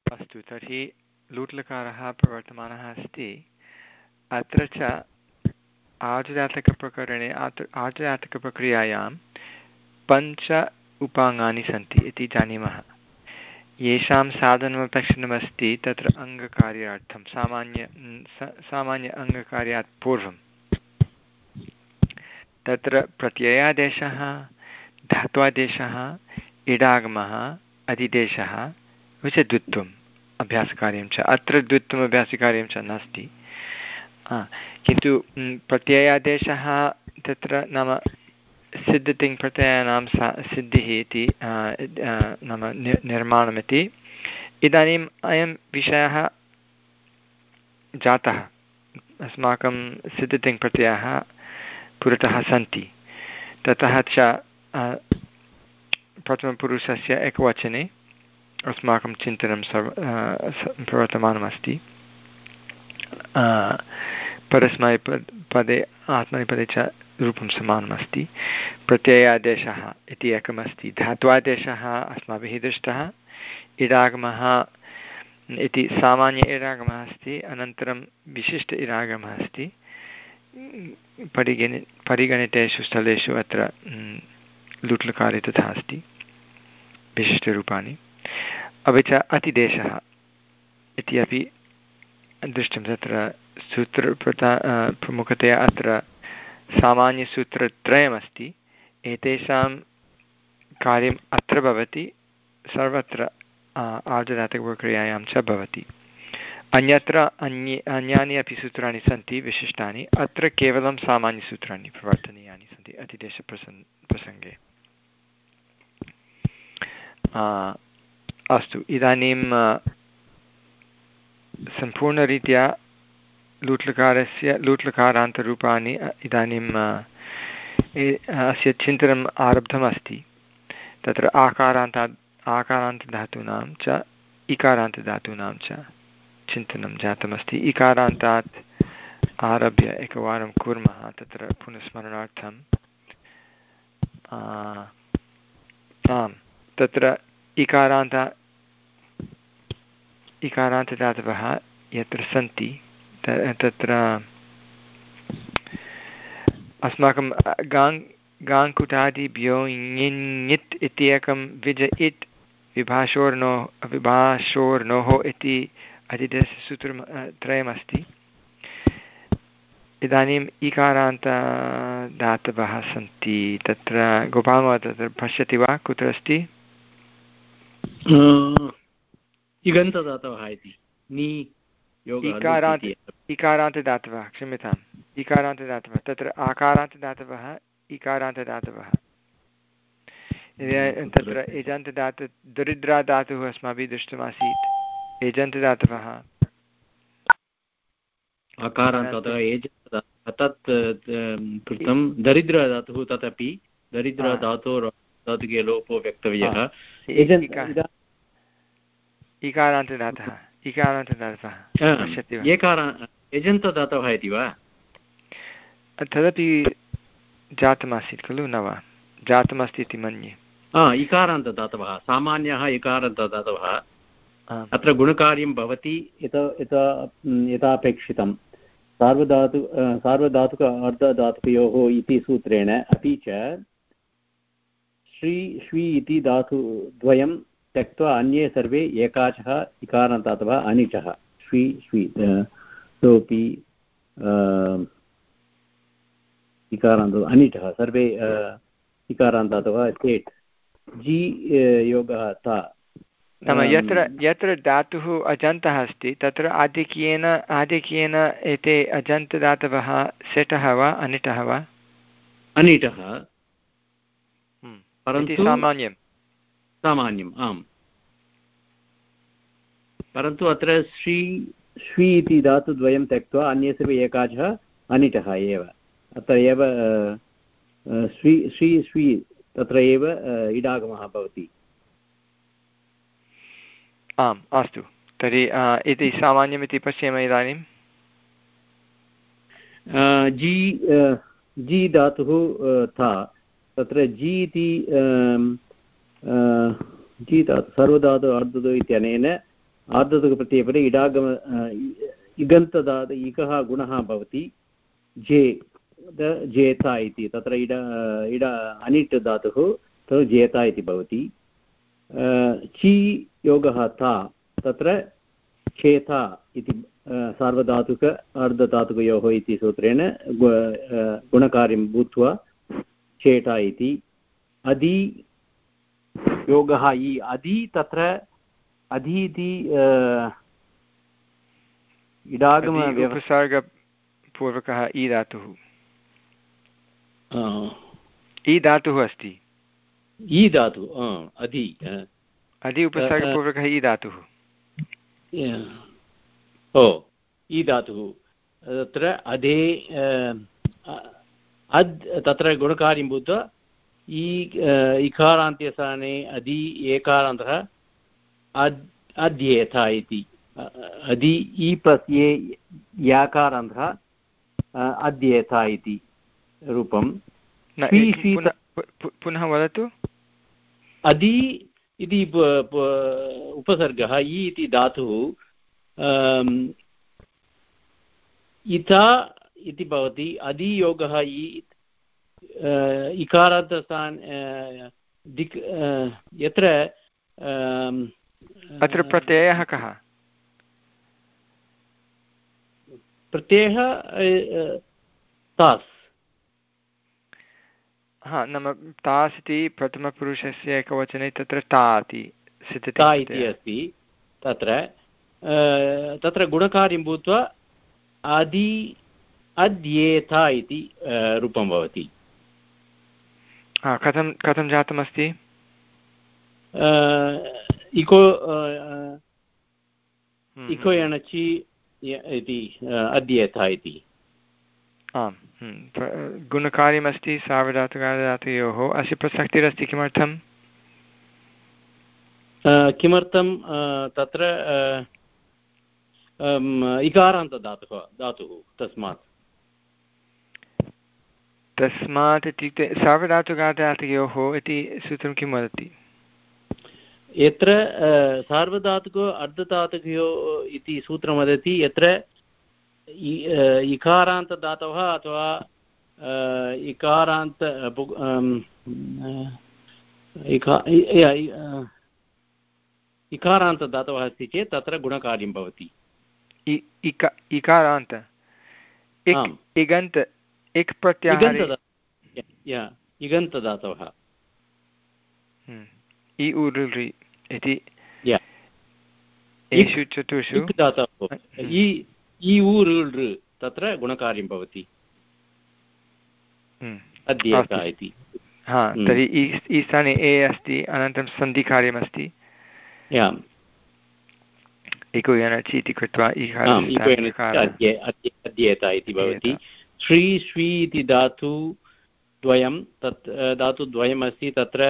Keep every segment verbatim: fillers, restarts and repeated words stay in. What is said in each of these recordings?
अस्तु, तर्हि लूट्लकारः प्रवर्तमानः अस्ति। अत्र च आर्धधातुकप्रकरणे आर्धधातुकप्रक्रियायां पञ्च उपाङ्गानि सन्ति इति जानीमः, येषां साधनमपेक्षितमस्ति तत्र अङ्गकार्यार्थं सामान्य सामान्य अङ्गकार्यात् पूर्वं। तत्र प्रत्ययादेशः, धात्वादेशः, इडागमः, अधिदेशः, अपि च द्वित्वम् अभ्यासकार्यं च। अत्र द्वित्वम् अभ्यासकार्यं च नास्ति, किन्तु प्रत्ययादेशः तत्र नाम सिद्धतिङ् प्रत्ययानां सा सिद्धिः इति नाम नि निर्माणमिति। इदानीम् अयं विषयः जातः, अस्माकं सिद्धतिङ् प्रत्ययाः पुरतः सन्ति। ततः च प्रथमपुरुषस्य एकवचने अस्माकं चिन्तनं सर्व प्रवर्तमानमस्ति। परस्मैपदे आत्मनेपदे च रूपं समानमस्ति। प्रत्ययादेशः इति एकमस्ति, धात्वादेशः अस्माभिः दृष्टः, इडागमः इति सामान्य इडागमः अस्ति, अनन्तरं विशिष्ट इडागमः अस्ति। परिगणि परिगणितेषु स्थलेषु अत्र लुट्लकारे तथा अस्ति विशिष्टरूपाणि। अपि च अतिदेशः इति अपि दृष्टं। तत्र सूत्रप्रता प्रमुखतया अत्र सामान्यसूत्रत्रयमस्ति, एतेषां कार्यम् अत्र भवति, सर्वत्र आर्धधातुकप्रक्रियायां च भवति। अन्यत्र अन्ये अन्यानि अपि सूत्राणि सन्ति विशिष्टानि, अत्र केवलं सामान्यसूत्राणि प्रवर्तनीयानि सन्ति अतिदेशप्रसङ्ग प्रसङ्गे। अस्तु, इदानीं सम्पूर्णरीत्या लूट्लकारस्य लूट्लकारान्तरूपाणि इदानीम् अस्य चिन्तनम् आरब्धमस्ति। तत्र आकारान्तात् आकारान्तधातूनां च इकारान्तधातूनां च चिन्तनं जातमस्ति। इकारान्तात् आरभ्य एकवारं कुर्मः तत्र पुनस्मरणार्थम्। आम्, तत्र इकारान्त इकारान्तधातवः यत्र सन्ति तत्र अस्माकं गाङ् गाङ्कुटादिभ्यो ङित् इति एकं विज इट् विभाषोर्नो विभाषोर्नोः इति अधिदेशसूत्रं त्रयमस्ति। इदानीम् इकारान्तधातवः सन्ति। तत्र गोपालः तत्र पश्यति वा, कुत्र अस्ति? इगन्तदातवः इति इकारान्त इकारान्तदातवः क्षम्यताम् इकारान्तदातवः तत्र आकारान्तदातवः इकारान्तदातवः। तत्र एजन्तदातु दरिद्रादातुः अस्माभिः दृष्टमासीत्। एजन्तदातवः तत् कृतं दरिद्रधातुः, तदपि दरिद्रधातोर्धातुके लोपो वक्तव्यः। इकारान्तदातः इकारान्तदातः एजन्तदातवः इति वा? तदपि जातमासीत् खलु, न वा? जातमस्ति इति मन्ये। इकारान्तदातवः सामान्यः इकारान्तदातवः। अत्र गुणकार्यं भवति यथापेक्षितं सार्वधातु सार्वधातुक अर्धधातुकयोः इति सूत्रेण। अपि च श्री श्वी इति धातुद्वयं त्यक्त्वा अन्ये सर्वे एकाचः इकारान्तातवः अनिचः। श्वी श्वी सोऽपि इकारान्त अनिचः सर्वे इकारान्तातवः चेत् जी योगः ता। नाम यत्र यत्र धातुः अजन्तः अस्ति तत्र आधिक्येन आधिक्येन एते अजन्तदातवः सेटः वा अनिटः वा? अनिटः, परन्तु सामान्यं सामान्यम् आम्। परन्तु अत्र श्री श्वी इति धातुद्वयं त्यक्त्वा अन्ये सर्वे एकाचः अनिटः एव। अत्र एव श्री श्री श्वी तत्र एव इडागमः भवति। आम्, अस्तु, तर्हि इति सामान्यमिति पश्याम इदानीं। जी जी धातुः था, तत्र जी इति जी धातु सर्वधातु अर्धधातु इत्यनेन आर्धधातुकप्रत्ययपदे इडागम इगन्तदात इकः गुणः भवति जे जेता इति तत्र इड इड अनिट् धातुः तत्र जेता इति भवति ची योगः ता तत्र चेता इति सार्वधातुक अर्धधातुकयोः इति सूत्रेण गुणकार्यं भूत्वा चेटा इति अदि योगः इ अदि तत्र अधि इति इडागम उपसर्गपूर्वकः इ धातुः इ धातुः अस्ति इ धातुः अधि अधि उपसर्गपूर्वकः इ धातुः ओ इ धातुः तत्र अधे अद् तत्र गुणकार्यं भूत्वा इ इकारान्त्यस्थाने अधि एकारान्तः अद् अध्येता इति अधि इ प्लस् ए याकारान्तः अध्येता इति रूपं पुनः वदतु अधि इति उपसर्गः इ इति धातुः इता इति भवति अधियोगः इ इकारान्तस्थान दिक् यत्र अत्र प्रत्ययः कः प्रत्ययः तास् हा नाम तास् इति प्रथमपुरुषस्य एकवचने तत्र ता इति सिद्धते ता इति अस्ति तत्र तत्र गुणकार्यं भूत्वा आदि अद्येता इति रूपं भवति कथं कथं जातमस्ति इको इको यणचि इति अद्येता इति आम् गुणकार्यमस्ति सार्वधातुकार्धधातुयोः अस्य प्रसक्तिरस्ति किमर्थं किमर्थं तत्र इकारान्तधातुः धातुः तस्मात् तस्मात् इत्युक्ते सार्वधातुकार्धधातुयोः इति सूत्रं किं वदति यत्र सार्वधातुको अर्धधातुकयोः इति सूत्रं वदति यत्र इकारान्तधातवः अथवा इकारान्त इकारान्तधातवः अस्ति चेत् तत्र गुणकार्यं भवति इकारान्त इगन्त इक् प्रत्याहारे इगन्तधातवः इ उरुरि इति एषु चतुर्षु धातवः इ उरुलृ तत्र गुणकार्यं भवति अद्येता इति हा तर्हि इ स्थाने ए अस्ति अनन्तरं सन्धिकार्यमस्ति इको यणचि इति कृत्वा अद्येता इति भवति श्री श्वी इति धातु द्वयं तत् धातुद्वयमस्ति तत्र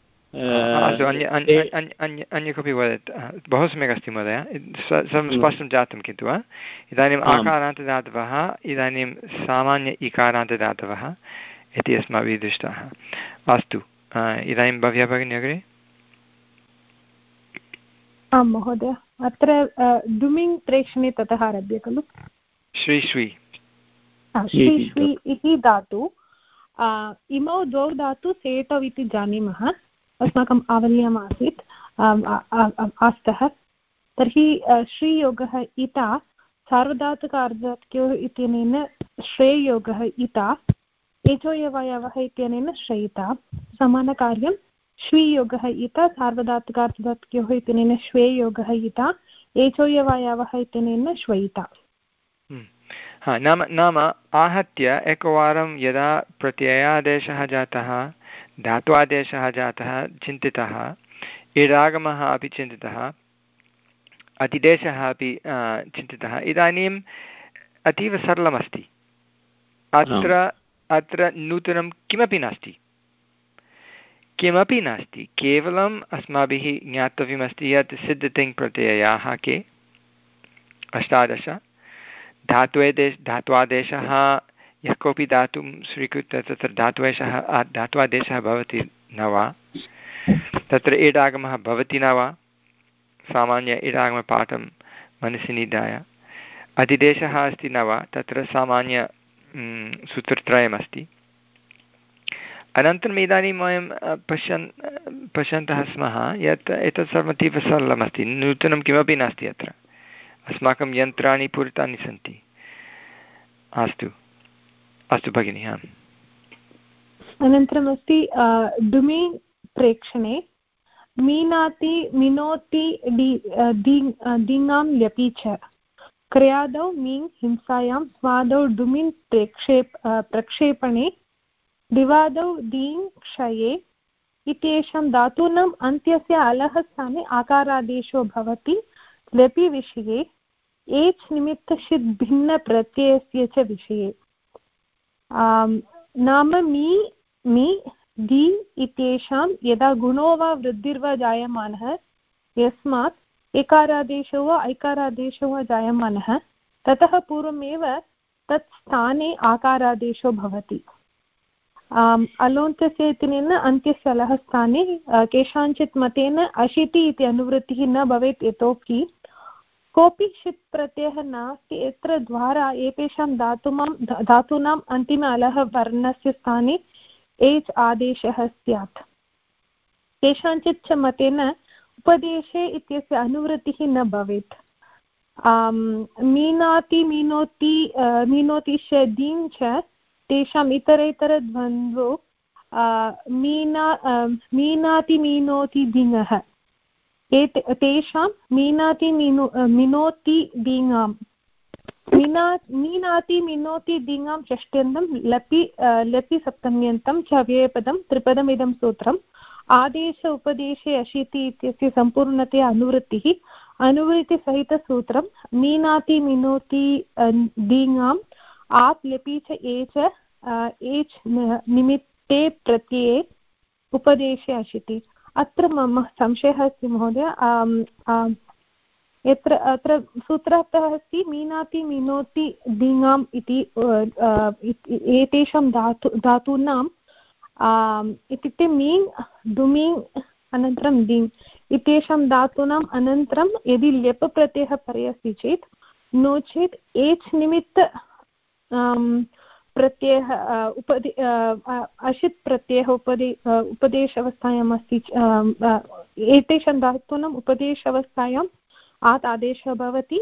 अन्य कोऽपि वदति बहु सम्यक् अस्ति महोदय स्पष्टं जातं किन्तु इदानीम् आकारान्तदातवः इदानीं सामान्य इकारान्तदातवः इति अस्माभिः दृष्टाः अस्तु इदानीं भव्या भगिनी अग्रे आं महोदय अत्र दुमिङ् प्रेक्षणे ततः आरभ्य खलु श्री श्वी श्री श्वी इति धातु इमौ द्वौ धातु सेटौ इति जानीमः अस्माकम् आवल्याम् आसीत् आस्तः तर्हि श्रीयोगः इता सार्वधातुकार्धधातुकयोः इत्यनेन श्रेयोगः इता एचोयवयवः इत्यनेन श्रयिता समानकार्यं श्वीयोगः इता सार्वधातुकार्धधातुकयोः इत्यनेन श्वेयोगः इता एचोयवयवः इत्यनेन श्वयिता हा नाम नाम आहत्य एकवारं यदा प्रत्ययादेशः जातः धात्वादेशः जातः चिन्तितः इडागमः अपि चिन्तितः अतिदेशः अपि चिन्तितः इदानीम् अतीव सरलमस्ति अत्र अत्र नूतनं किमपि नास्ति किमपि नास्ति केवलम् अस्माभिः ज्ञातव्यमस्ति यत् सिद्धतिङ् प्रत्ययाः के अष्टादश धात्वादेश धात्वादेशः यः कोऽपि धातुं स्वीकृत्य तत्र धात्वेशः धात्वादेशः भवति न वा तत्र एडागमः भवति न वा सामान्य इडागमपाठं मनसि निधाय अधिदेशः अस्ति न वा तत्र सामान्य सूत्रत्रयमस्ति। अनन्तरम् इदानीं वयं पश्यन् पश्यन्तः स्मः यत् एतत् सर्वम् अतीव सरलमस्ति, नूतनं किमपि नास्ति अत्र, अस्माकं यन्त्राणि पूरितानि सन्ति। अस्तु अस्तु भगिनि। आम् अनन्तरमस्ति डुमि प्रेक्षणे मीनाति मिनोति दीङां ल्यपि च क्रियादौ मीङ् हिंसायां स्वादौ डुमिन् प्रेक्षेप प्रक्षेपणे दिवादौ दीङ् क्षये इत्येषां धातूनाम् अन्त्यस्य अलः स्थाने आकारादेशो भवति। ल्यपि विषये एच् निमित्तशित् भिन्नप्रत्ययस्य च विषये नाम मी मि दि इत्येषां यदा गुणो वा वृद्धिर्वा जायमानः यस्मात् एकारादेशो वा ऐकारादेशो वा जायमानः ततः पूर्वमेव तत् स्थाने आकारादेशो भवति। अलोन्तस्य इत्यनेन अन्त्यस्य अलः स्थाने केषाञ्चित् मतेन अशिति इति अनुवृत्तिः न भवेत्, यतोहि कोऽपि षित् प्रत्ययः नास्ति यत्र द्वारा एतेषां धातूनां धातूनाम् अन्तिम अलः वर्णस्य स्थाने एच् आदेशः स्यात्। केषाञ्चित् च मतेन उपदेशे इत्यस्य अनुवृत्तिः न भवेत्। मीनाति मीनोति मीनोति दीं च तेषाम् इतरेतरद्वन्द्वो मीना मीनाति मीनोति दिङः तेषां मीनाति मिनो मिनोति दीङां मीना मीनाति मिनोति दीङां षष्ट्यन्तं लपि लपि सप्तम्यन्तं च अव्ययपदं त्रिपदमिदं सूत्रम् आदेश उपदेशे अशीति इत्यस्य सम्पूर्णतया अनुवृत्तिः अनुवृत्तिसहितसूत्रं मीनाति मिनोति दीङाम् आप् लपि च एच एच् निमित्ते प्रत्यये उपदेशे अशिति। अत्र मम संशयः अस्ति महोदय, यत्र अत्र सूत्रार्थः अस्ति मीनाति मिनोति दीङाम् इति एतेषां धातु धातूनाम् इत्युक्ते मीङ् डुमीङ् अनन्तरं दीङ् इत्येषां धातूनाम् अनन्तरं यदि ल्यप् प्रत्ययः परे अस्ति चेत् नो चेत् एच् निमित्त प्रत्ययः उपदे अशित् प्रत्ययः उपदे उपदेश अवस्थायाम् अस्ति एतेषां धातूनाम् उपदेश अवस्थायाम् आत् आदेशः भवति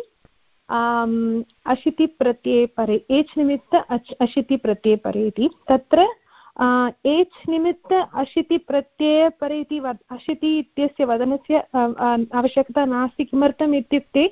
अशिति प्रत्यये परे एच् निमित्त अशिति प्रत्यये परे इति। तत्र एच् निमित्त अशिति प्रत्यये परे इति वद अशिति इत्यस्य वदनस्य आवश्यकता नास्ति। किमर्थम् इत्युक्ते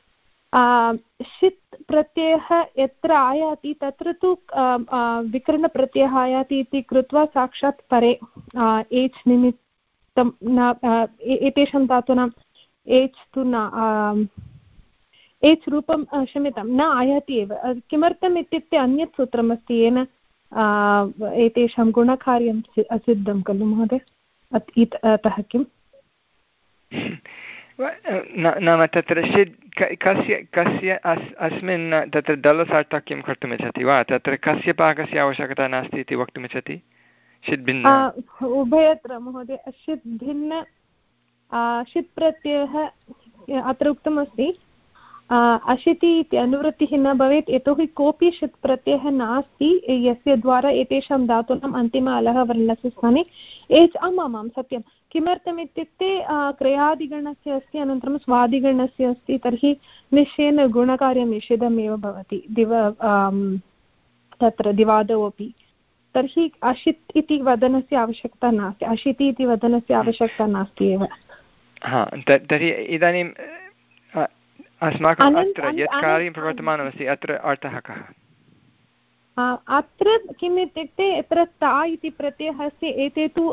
षित् प्रत्ययः यत्र आयाति तत्र तु विकरणप्रत्ययः आयाति इति कृत्वा साक्षात् परे एच् निमित्तं न एतेषां धातूनाम् एच् तु न एच् रूपं क्षम्यतां न आयाति एव। किमर्थम् इत्युक्ते अन्यत् सूत्रमस्ति येन एतेषां गुणकार्यं सिद्धं खलु महोदय, अतः किम् नाम तत्र षित् कस्य कस्य अस् अस्मिन् तत्र दलसार्थक्यं कर्तुमिच्छति वा, तत्र कस्य पाकस्य आवश्यकता नास्ति इति वक्तुमिच्छति? षित् भिन्न उभयत्र महोदय, षित् भिन्न षित् प्रत्ययः अत्र उक्तमस्ति अशिति इति अनुवृत्तिः न भवेत्, यतोहि कोऽपि षित् प्रत्ययः नास्ति यस्य द्वारा एतेषां धातूनाम् अन्तिम अलः वर्णस्य स्थाने एच् आम् आम् आं सत्यं। किमर्थम् इत्युक्ते क्रियादिगणस्य अस्ति अनन्तरं स्वादिगणस्य अस्ति, तर्हि निश्चयेन गुणकार्यं निषेधमेव भवति दिव तत्र दिवादौ अपि। तर्हि अशित् इति वदनस्य आवश्यकता नास्ति, अशिति इति वदनस्य आवश्यकता नास्ति एव। हा तर्हि इदानीम् अस्माकम् अत्र यत् कार्यं प्रवर्तमानमस्ति अत्र अर्थः कः? अत्र किम् इत्युक्ते यत्र ता इति प्रत्ययः अस्ति एते तु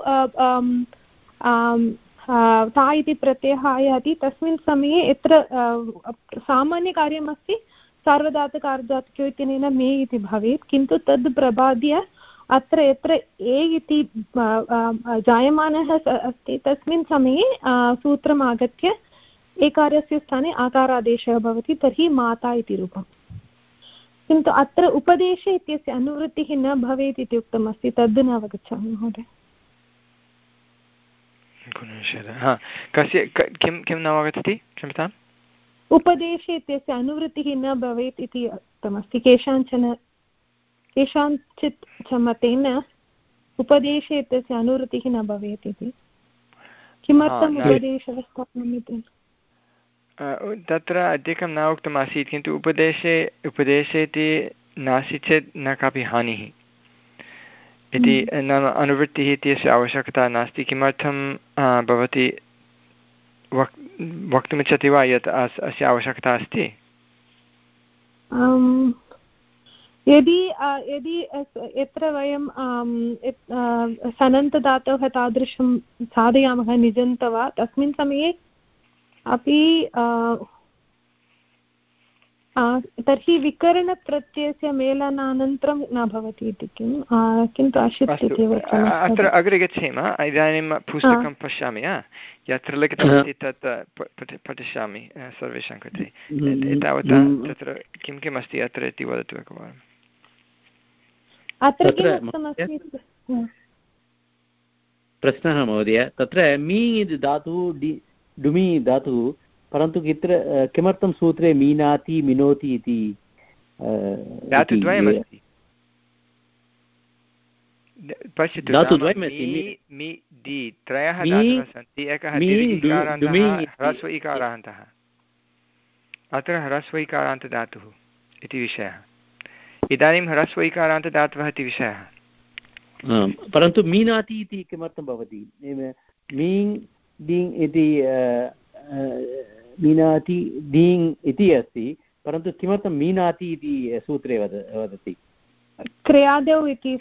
ता इति प्रत्ययः आयाति तस्मिन् समये यत्र सामान्यकार्यमस्ति सार्वधातुकार्धधातुकयोः इत्यनेन मे इति भवेत्, किन्तु तद् प्रबाद्य अत्र यत्र ए इति जायमानः अस्ति तस्मिन् समये सूत्रम् आगत्य एकारस्य स्थाने आकारादेशः भवति, तर्हि माता इति रूपम्। किन्तु अत्र उपदेशे इत्यस्य अनुवृत्तिः न भवेत् इति उक्तमस्ति, तद् न अवगच्छामि महोदय। हा कस्य किं किं न अवगच्छति क्षम्यताम् उपदेशे इत्यस्य अनुवृत्तिः न भवेत् इति उक्तमस्ति केषाञ्चन केषाञ्चित् च मतेन उपदेशे इत्यस्य अनुवृत्तिः न भवेत् इति किमर्थम् उपदेशः स्थापनम् इति तत्र अधिकं न उक्तमासीत् किन्तु उपदेशे उपदेशे इति नास्ति चेत् न कापि हानिः इति नाम अनुवृत्तिः इत्यस्य आवश्यकता नास्ति किमर्थं भवती वक् वक्तुमिच्छति वा यत् अस्य आवश्यकता अस्ति यदि यदि यत्र वयं सनन्तदातवः तादृशं साधयामः निजन्त वा तस्मिन् समये अपि तर्हि विकरणप्रत्ययस्य मेलनानन्तरं न भवति इति किं किन्तु अशित् इति अत्र अग्रे गच्छेम इदानीं पुस्तकं पश्यामि यत्र लिखितमस्ति तत् पठिष्यामि सर्वेषां कृते एतावता तत्र किं किम् अस्ति अत्र इति वदतु एकवारम् अत्र किमुक्तमस्ति प्रश्नः महोदय तत्र मी इति धातुः डुमि धातुः परन्तु कित्र किमर्थं सूत्रे मीनाति मिनोति इति धातुद्वयमस्ति पश्यतु त्रयः धातवः सन्ति एकः ह्रस्व इकारान्तः अत्र ह्रस्व इकारान्तदातुः इति विषयः इदानीं ह्रस्व इकारान्तदातवः इति विषयः परन्तु मीनाति इति किमर्थं भवति मीङ् डीङ् इति मीनाति डीङ् इति अस्ति परन्तु किमर्थं मीनाति इति सूत्रे वद वदति क्रियादौ इति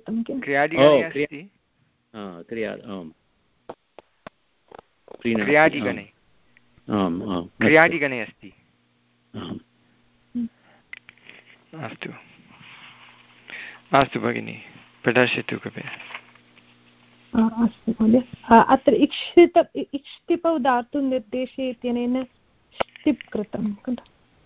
क्रियादिगणे क्रियादिगणे अस्ति अस्तु अस्तु भगिनि प्रदर्शयतु कृपया अस्तु महोदय अत्र इक्षित इक्षितिपौ धातुनिर्देशे इत्यनेन ष्टिप् कृतं खलु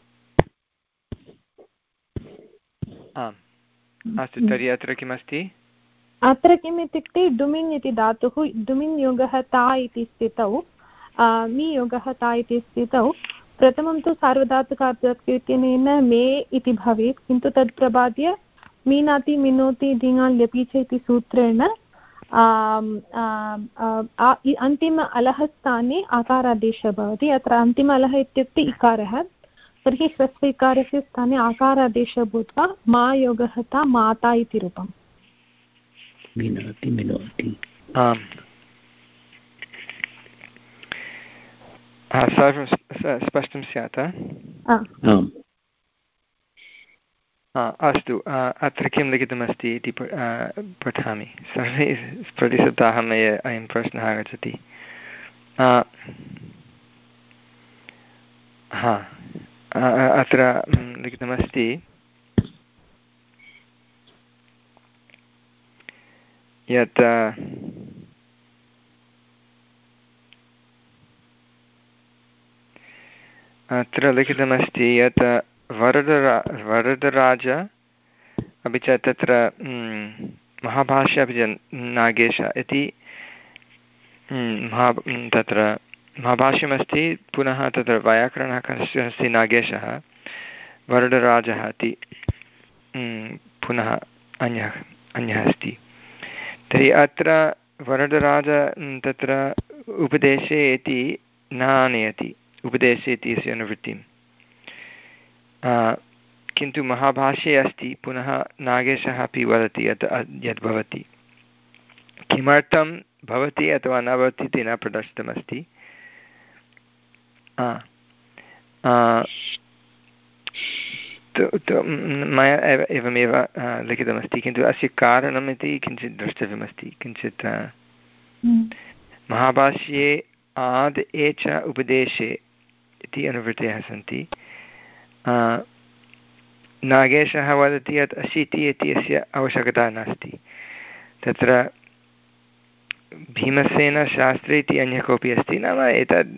आम् अस्तु तर्हि अत्र किमस्ति अत्र किम् इत्युक्ते डुमिन् इति धातुः डुमिन् योगः ता इति स्थितौ मी योगः ता इति स्थितौ प्रथमं तु सार्वधातुकार्धधातुके इत्यनेन मे इति भवेत् किन्तु तत् प्रबाद्य मीनाति मिनोति धिङाल् ल्यपि च इति सूत्रेण अन्तिम अलः स्थाने आकारादेशः भवति अत्र अन्तिम अलः इत्युक्ते इकारः तर्हि ह्रस्व इकारस्य स्थाने आकारादेशः भूत्वा मा योगः ता माता इति रूपम् आम् सर्वं स्पष्टं स्यात् अस्तु अत्र किं लिखितमस्ति इति पठामि सर्वे प्रतिशताः मया अयं प्रश्नः आगच्छति हा अत्र लिखितमस्ति यत् अत्र लिखितमस्ति यत् वरदरा वरदराज अपि च तत्र महाभाष्य अपि च नागेश इति महा तत्र महाभाष्यमस्ति पुनः तत्र वैयाकरणः कस्य अस्ति नागेशः वरदराजः इति पुनः अन्यः अन्यः अस्ति तर्हि अत्र वरदराज तत्र उपदेशे इति न आनयति उपदेशे इति अस्य अनुवृत्तिं किन्तु महाभाष्ये अस्ति पुनः नागेशः अपि वदति यत् यद्भवति किमर्थं भवति अथवा न भवति इति न प्रदर्शितमस्ति मया एव एवमेव लिखितमस्ति किन्तु अस्य कारणम् इति किञ्चित् द्रष्टव्यमस्ति किञ्चित् महाभाष्ये आद् ए च उपदेशे इति अनुवृत्तयः सन्ति नागेशः वदति यत् अशीति इति अस्य आवश्यकता नास्ति तत्र भीमसेनशास्त्री इति अन्यः कोऽपि अस्ति नाम एतद्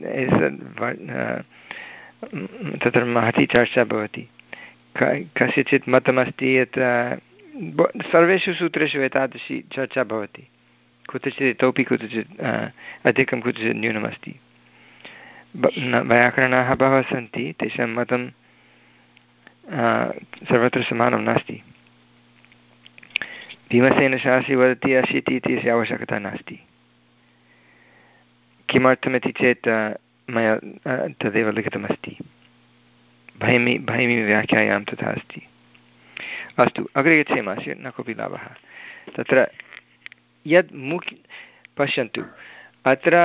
तत्र महती चर्चा भवति कस्यचित् मतमस्ति यत् सर्वेषु सूत्रेषु एतादृशी चर्चा भवति कुत्रचित् इतोपि कुत्रचित् अधिकं कुत्रचित् न्यूनमस्ति। वैयाकरणाः बहवः सन्ति, तेषां मतं सर्वत्र समानं नास्ति। भीमसेनशास्त्री वदति अशीति इत्यस्य आवश्यकता नास्ति। किमर्थमिति चेत् मया तदेव लिखितमस्ति, भैमी भैमी व्याख्यायां तथा अस्ति। अस्तु, अग्रे गच्छेम, न कोऽपि लाभः। तत्र यद् मुख्य पश्यन्तु, अत्र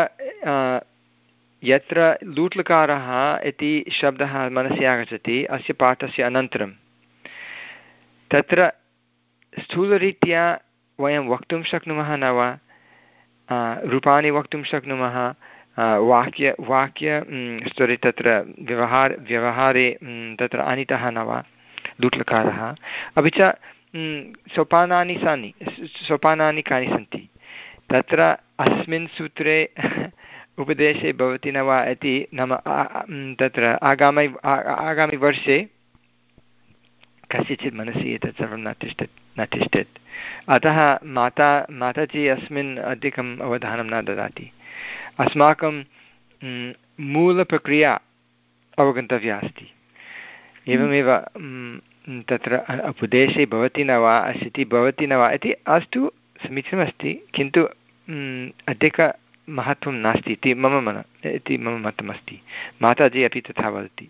यत्र लूट्लकारः इति शब्दः मनसि आगच्छति अस्य पाठस्य अनन्तरं, तत्र स्थूलरीत्या वयं वक्तुं शक्नुमः न वा, रूपाणि वक्तुं शक्नुमः, वाक्य वाक्य स्तरे तत्र व्यवहार व्यवहारे तत्र आनीतः न वा लूट्लकारः। अपि च सोपानानि सानि सोपानानि कानि सन्ति तत्र अस्मिन् सूत्रे उपदेशे भवति न वा इति, नाम तत्र आगामि आगामिवर्षे कस्यचित् मनसि एतत् सर्वं न तिष्ठत् न तिष्ठत् अतः माता माताजी अस्मिन् अधिकम् अवधानं न ददाति। अस्माकं मूलप्रक्रिया अवगन्तव्या अस्ति। एवमेव तत्र उपदेशे भवति न वा अशीति भवति न वा इति अस्तु समीचीनमस्ति, किन्तु अधिकमहत्त्वं नास्ति इति मम मन इति मम मतमस्ति। माताजी अपि तथा वदति।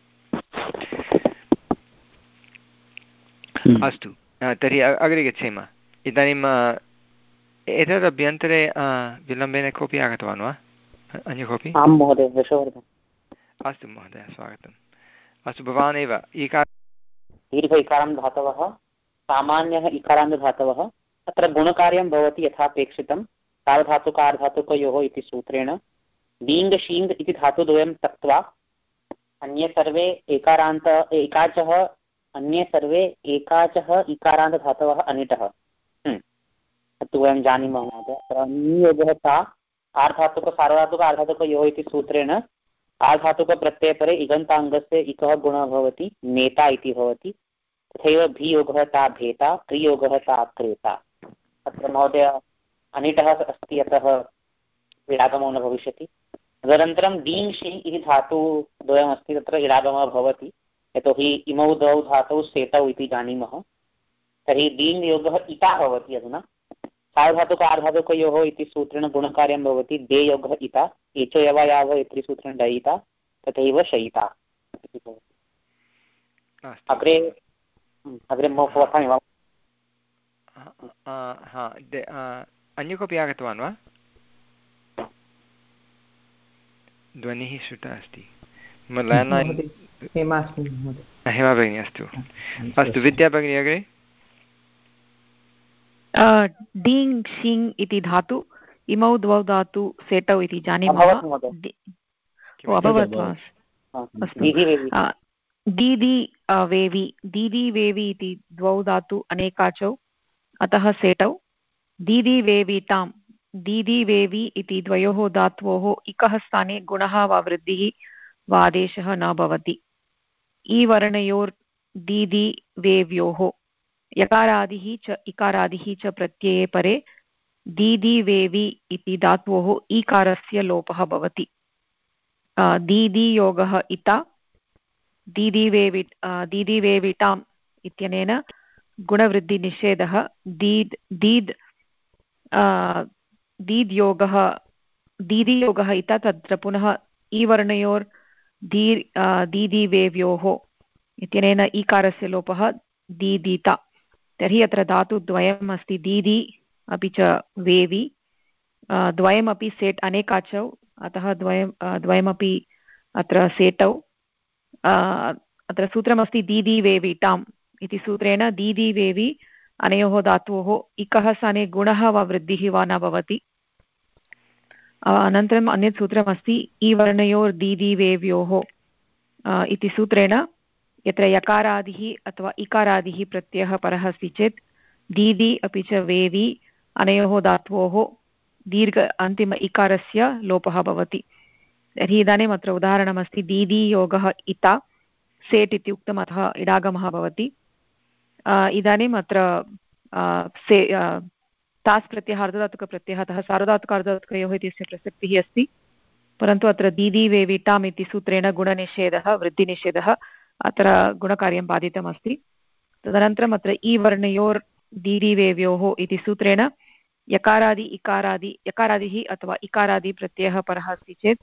अस्तु, तर्हि अग्रे गच्छेम। इदानीम् एतदभ्यन्तरे विलम्बेन कोऽपि आगतवान् वा, अन्य कोऽपि? आं महोदय, हर्षवर्धन्। अस्तु महोदय, स्वागतम्। अस्तु, भवान् एव इकार दीर्घ इकारान्त धातवः, सामान्यः इकारान्त धातवः, अत्र गुणकार्यं भवति यथापेक्षितं सार्वधातुकार्धातुकयोः इति सूत्रेण। दीङ् शीङ् इति धातुद्वयं त्यक्त्वा अन्ये सर्वे एकारान्त एकाचः अन्ये सर्वे एकाचः इकारान्त धातवः अनिटः। तत्तु वयं जानीमः महोदय। नियोगः ता आर्धातुक सार्वधातुक आर्धातुकयोः इति सूत्रेण आर्धातुकप्रत्ययपरे इगन्ताङ्गस्य इकः गुणः भवति, नेता इति भवति। तथैव भीयोगः ता भेता, क्रियोगः ता क्रेता। अत्र महोदय अनिटः अस्ति, अतः इडागमो न भविष्यति। तदनन्तरं दीङ् शीङ् इति धातुद्वयमस्ति, तत्र इडागमः भवति, यतोहि इमौ द्वौ धातौ सेतौ इति जानीमः। तर्हि दीङ् योगः इता भवति। अधुना सार्वधातुक आर्धातुकयोः इति सूत्रेण गुणकार्यं भवति देयोगः इता, एचो यवयावः इति सूत्रेण डयिता, तथैव शयिता। अग्रे अग्रे वदामि वा? अन्य कोऽपि आगतवान् वा? ध्वनिः श्रुता अस्ति। हेमा भगिनी, अस्तु अस्तु। विद्या भगिनी अग्रे। दीङ् शीङ् इति धातु, इमौ द्वौ धातु सेटौ इति जानीमः। अभवत् वा? अस्तु। दीदि वेवि, दीदि वेवि इति द्वौ धातु अनेकाचौ, अतः सेटौ। दीदि वेवितां, दीदि वेवि इति द्वयोः धात्वोः इकः स्थाने गुणः वा वृद्धिः वा आदेशः न भवति। ईवर्णयोर् दीदि वेव्योः यकारादिः च इकारादिः च प्रत्यये परे दीदि वेवि इति धात्वोः ईकारस्य लोपः भवति। दीदि योगः इता, दीदि वेवि दीदि वेविताम् इत्यनेन गुणवृद्धिनिषेधः। दीद् दीद् दीद् योगः दीदि योगः इता, तत्र पुनः ईवर्णयोर् दीर् दीदि वेव्योः इत्यनेन ईकारस्य लोपः दीदिता। तर्हि अत्र धातुद्वयम् अस्ति, दीदि अपि च वेवि। द्वयमपि सेट् अनेकाचौ, अतः द्वयं द्वयमपि अत्र सेटौ। अत्र सूत्रमस्ति दीदि वेविताम् इति सूत्रेण दीदि वेवि अनयोः धातोः इकः स्थाने गुणः वा वृद्धिः वा न भवति। अनन्तरम् अन्यत् सूत्रमस्ति ईवर्णयोर् दीदि वेव्योः इति सूत्रेण, यत्र यकारादिः अथवा इकारादिः प्रत्ययः परः अस्ति चेत् दीदि अपि च वेवि अनयोः धात्वोः दीर्घ अन्तिम इकारस्य लोपः भवति। तर्हि इदानीम् अत्र उदाहरणमस्ति दीदि योगः इता, सेट् इति उक्तम्, अतः इडागमः भवति। इदानीम् अत्र से सास् प्रत्ययः अर्धधातुकप्रत्ययः अतः सार्वधातुक अर्धधातुकयोः इत्यस्य प्रसक्तिः अस्ति परन्तु अत्र दीदी वेविटाम् इति सूत्रेण गुणनिषेधः वृद्धिनिषेधः अत्र गुणकार्यं बाधितमस्ति तदनन्तरम् अत्र इ वर्णयोर् दीदिवेव्योः इति सूत्रेण यकारादि इकारादि यकारादिः अथवा इकारादि प्रत्ययः परः अस्ति चेत्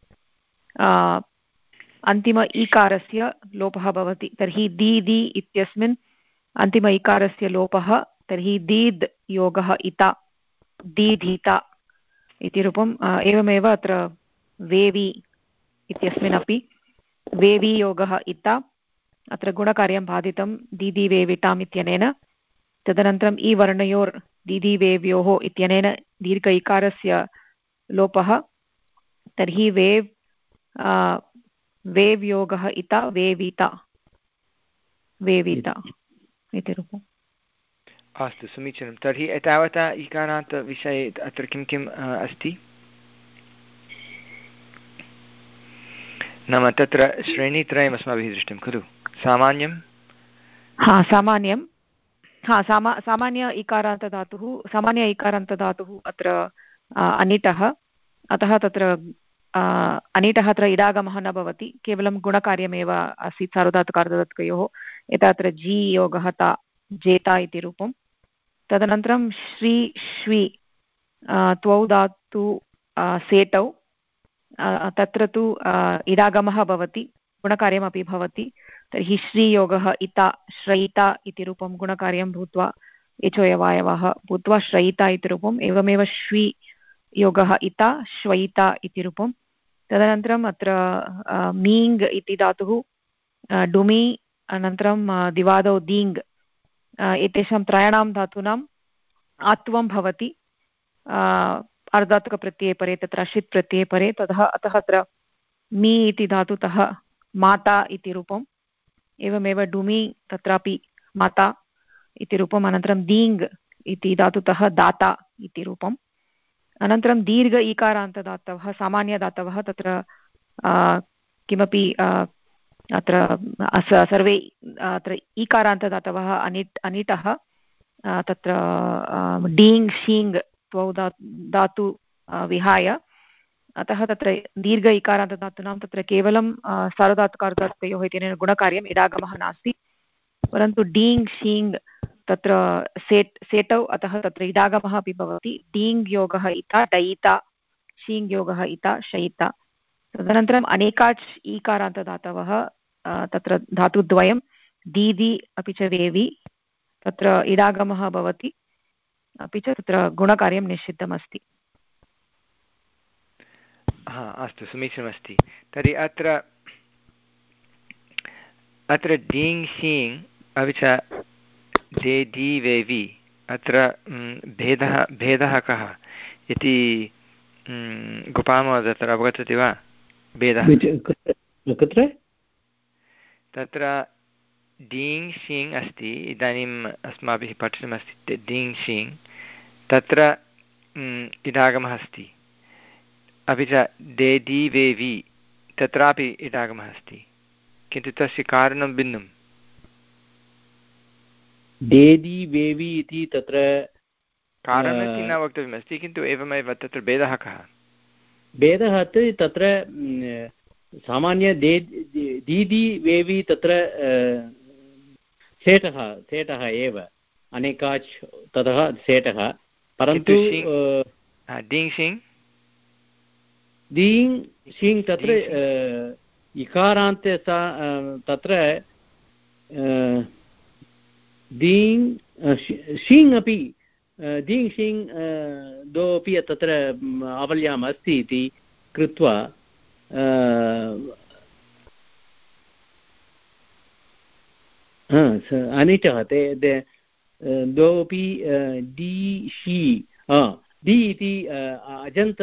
अन्तिम ईकारस्य लोपः भवति तर्हि दीदि इत्यस्मिन् अन्तिम इकारस्य लोपः तर्हि दीद् योगः इता दीधिता इति रूपम् एवमेव अत्र वेवी इत्यस्मिन् अपि वेवी योगः इता अत्र गुणकार्यं बाधितं दीदी वेविटाम् इत्यनेन तदनन्तरम् इ वर्णयोर् दीदी वेव्योः इत्यनेन दीर्घ इकारस्य लोपः तर्हि वेव् वेव् योगः इता वेविता वेविता इति रूपम् अस्तु समीचीनं तर्हि एतावता इकारान्तविषये अत्र किं किम् अस्ति नाम तत्र श्रेणीत्रयम् अस्माभिः दृष्टं खलु सामान्यं हा सामान्यं हा सामा सामान्य इकारान्तधातुः सामान्य इकारान्तधातुः अत्र अनिटः अतः तत्र अनिटः अत्र इडागमः न भवति केवलं गुणकार्यमेव आसीत् सार्वधातुकार्धधातुकयोः यथा अत्र जी योगः ता जेता इति रूपं तदनन्तरं श्री श्वी त्वौ धातु सेटौ तत्र तु इडागमः भवति गुणकार्यमपि भवति तर्हि श्रीयोगः इता श्रयिता इति रूपं गुणकार्यं भूत्वा एचोयवायवः भूत्वा श्रयिता इति रूपम् एवमेव श्वी योगः इता श्वयिता इति रूपं तदनन्तरम् अत्र मीङ् इति धातुः डुमि अनन्तरं दिवादौ दीङ् एतेषां त्रयाणां धातूनाम् आत्वं भवति अर्धातुकप्रत्यये परे तत्र षित् प्रत्यये परे ततः अतः अत्र मी इति धातुतः माता इति रूपम् एवमेव डुमि तत्रापि माता इति रूपम् अनन्तरं दीङ् इति धातुतः दाता इति रूपम् अनन्तरं दीर्घ ईकारान्तदातवः सामान्यदातवः तत्र किमपि अत्र सर्वे अत्र ईकारान्तदातवः अनिट् अनिटः तत्र डीङ् शीङ् द्वौ दा धातु विहाय अतः तत्र दीर्घ इकारान्तधातूनां तत्र केवलं सार्वधातुकार्धधातुकयोः इत्यनेन गुणकार्यम् इडागमः नास्ति परन्तु डीङ् शीङ् तत्र सेट् सेटौ अतः तत्र इडागमः अपि भवति डीङ् योगः इता डयिता शीङ् योगः इता शयिता तदनन्तरम् अनेकाच् ईकारान्तदातवः तत्र धातुद्वयं दीदि अपि च वेवि तत्र इडागमः भवति अपि च तत्र गुणकार्यं निषिद्धमस्ति हा अस्तु समीचीनमस्ति तर्हि अत्र अत्र डीङ् शीङ् अपि च दे दी वेवि अत्र भेदः भेदः कः इति गोपालमहोदय तत्र अवगच्छति वा भेदः कुत्र तत्र डीङ् शीङ् अस्ति इदानीम् अस्माभिः पठितमस्ति डीङ् शीङ् तत्र इडागमः अस्ति अपि च देदी वेवि तत्रापि इडागमः अस्ति किन्तु तस्य कारणं भिन्नं देदी वेवि इति तत्र कारणमिति न वक्तव्यमस्ति किन्तु एवमेव तत्र भेदः कः भेदः तत्र सामान्य दे दीदी वेवि तत्र सेटः सेटः एव अनेकाच् ततः सेटः परन्तु डीङ् शीङ् दीङ् शीङ् तत्र इकारान्ते तत्र दीङ् शीङ् अपि दीङ् शीङ् द्वौ अपि तत्र आवल्याम् अस्ति इति कृत्वा अनिटः ते द्वौ अपि डी शी डी इति अजन्त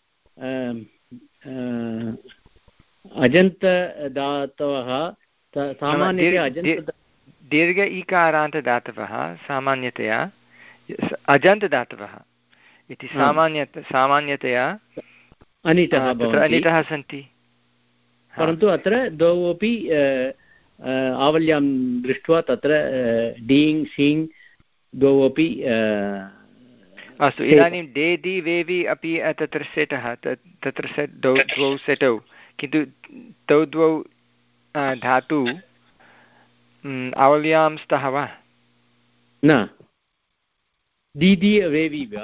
अजन्तदातवः सामान्यतया अजन्त दीर्घ ईकारान्तदातवः सामान्यतया अजन्तदातवः इति सामान्य सामान्यतया अनिटः तत्र अनिटः सन्ति परन्तु अत्र द्वौ अपि आवल्यां दृष्ट्वा तत्र डीङ् शीङ् द्वौ अपि अस्तु इदानीं दे दि वेवि अपि तत्र सेटः तत्र सेट् द्वौ द्वौ सेटौ किन्तु तौ द्वौ धातु आवल्यां स्तः वा न दीदि वेवि वा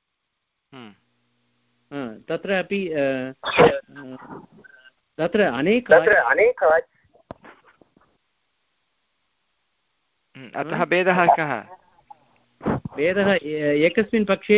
तत्र अपि तत्र अनेक अतः भेदः कः भेदः एकस्मिन् पक्षे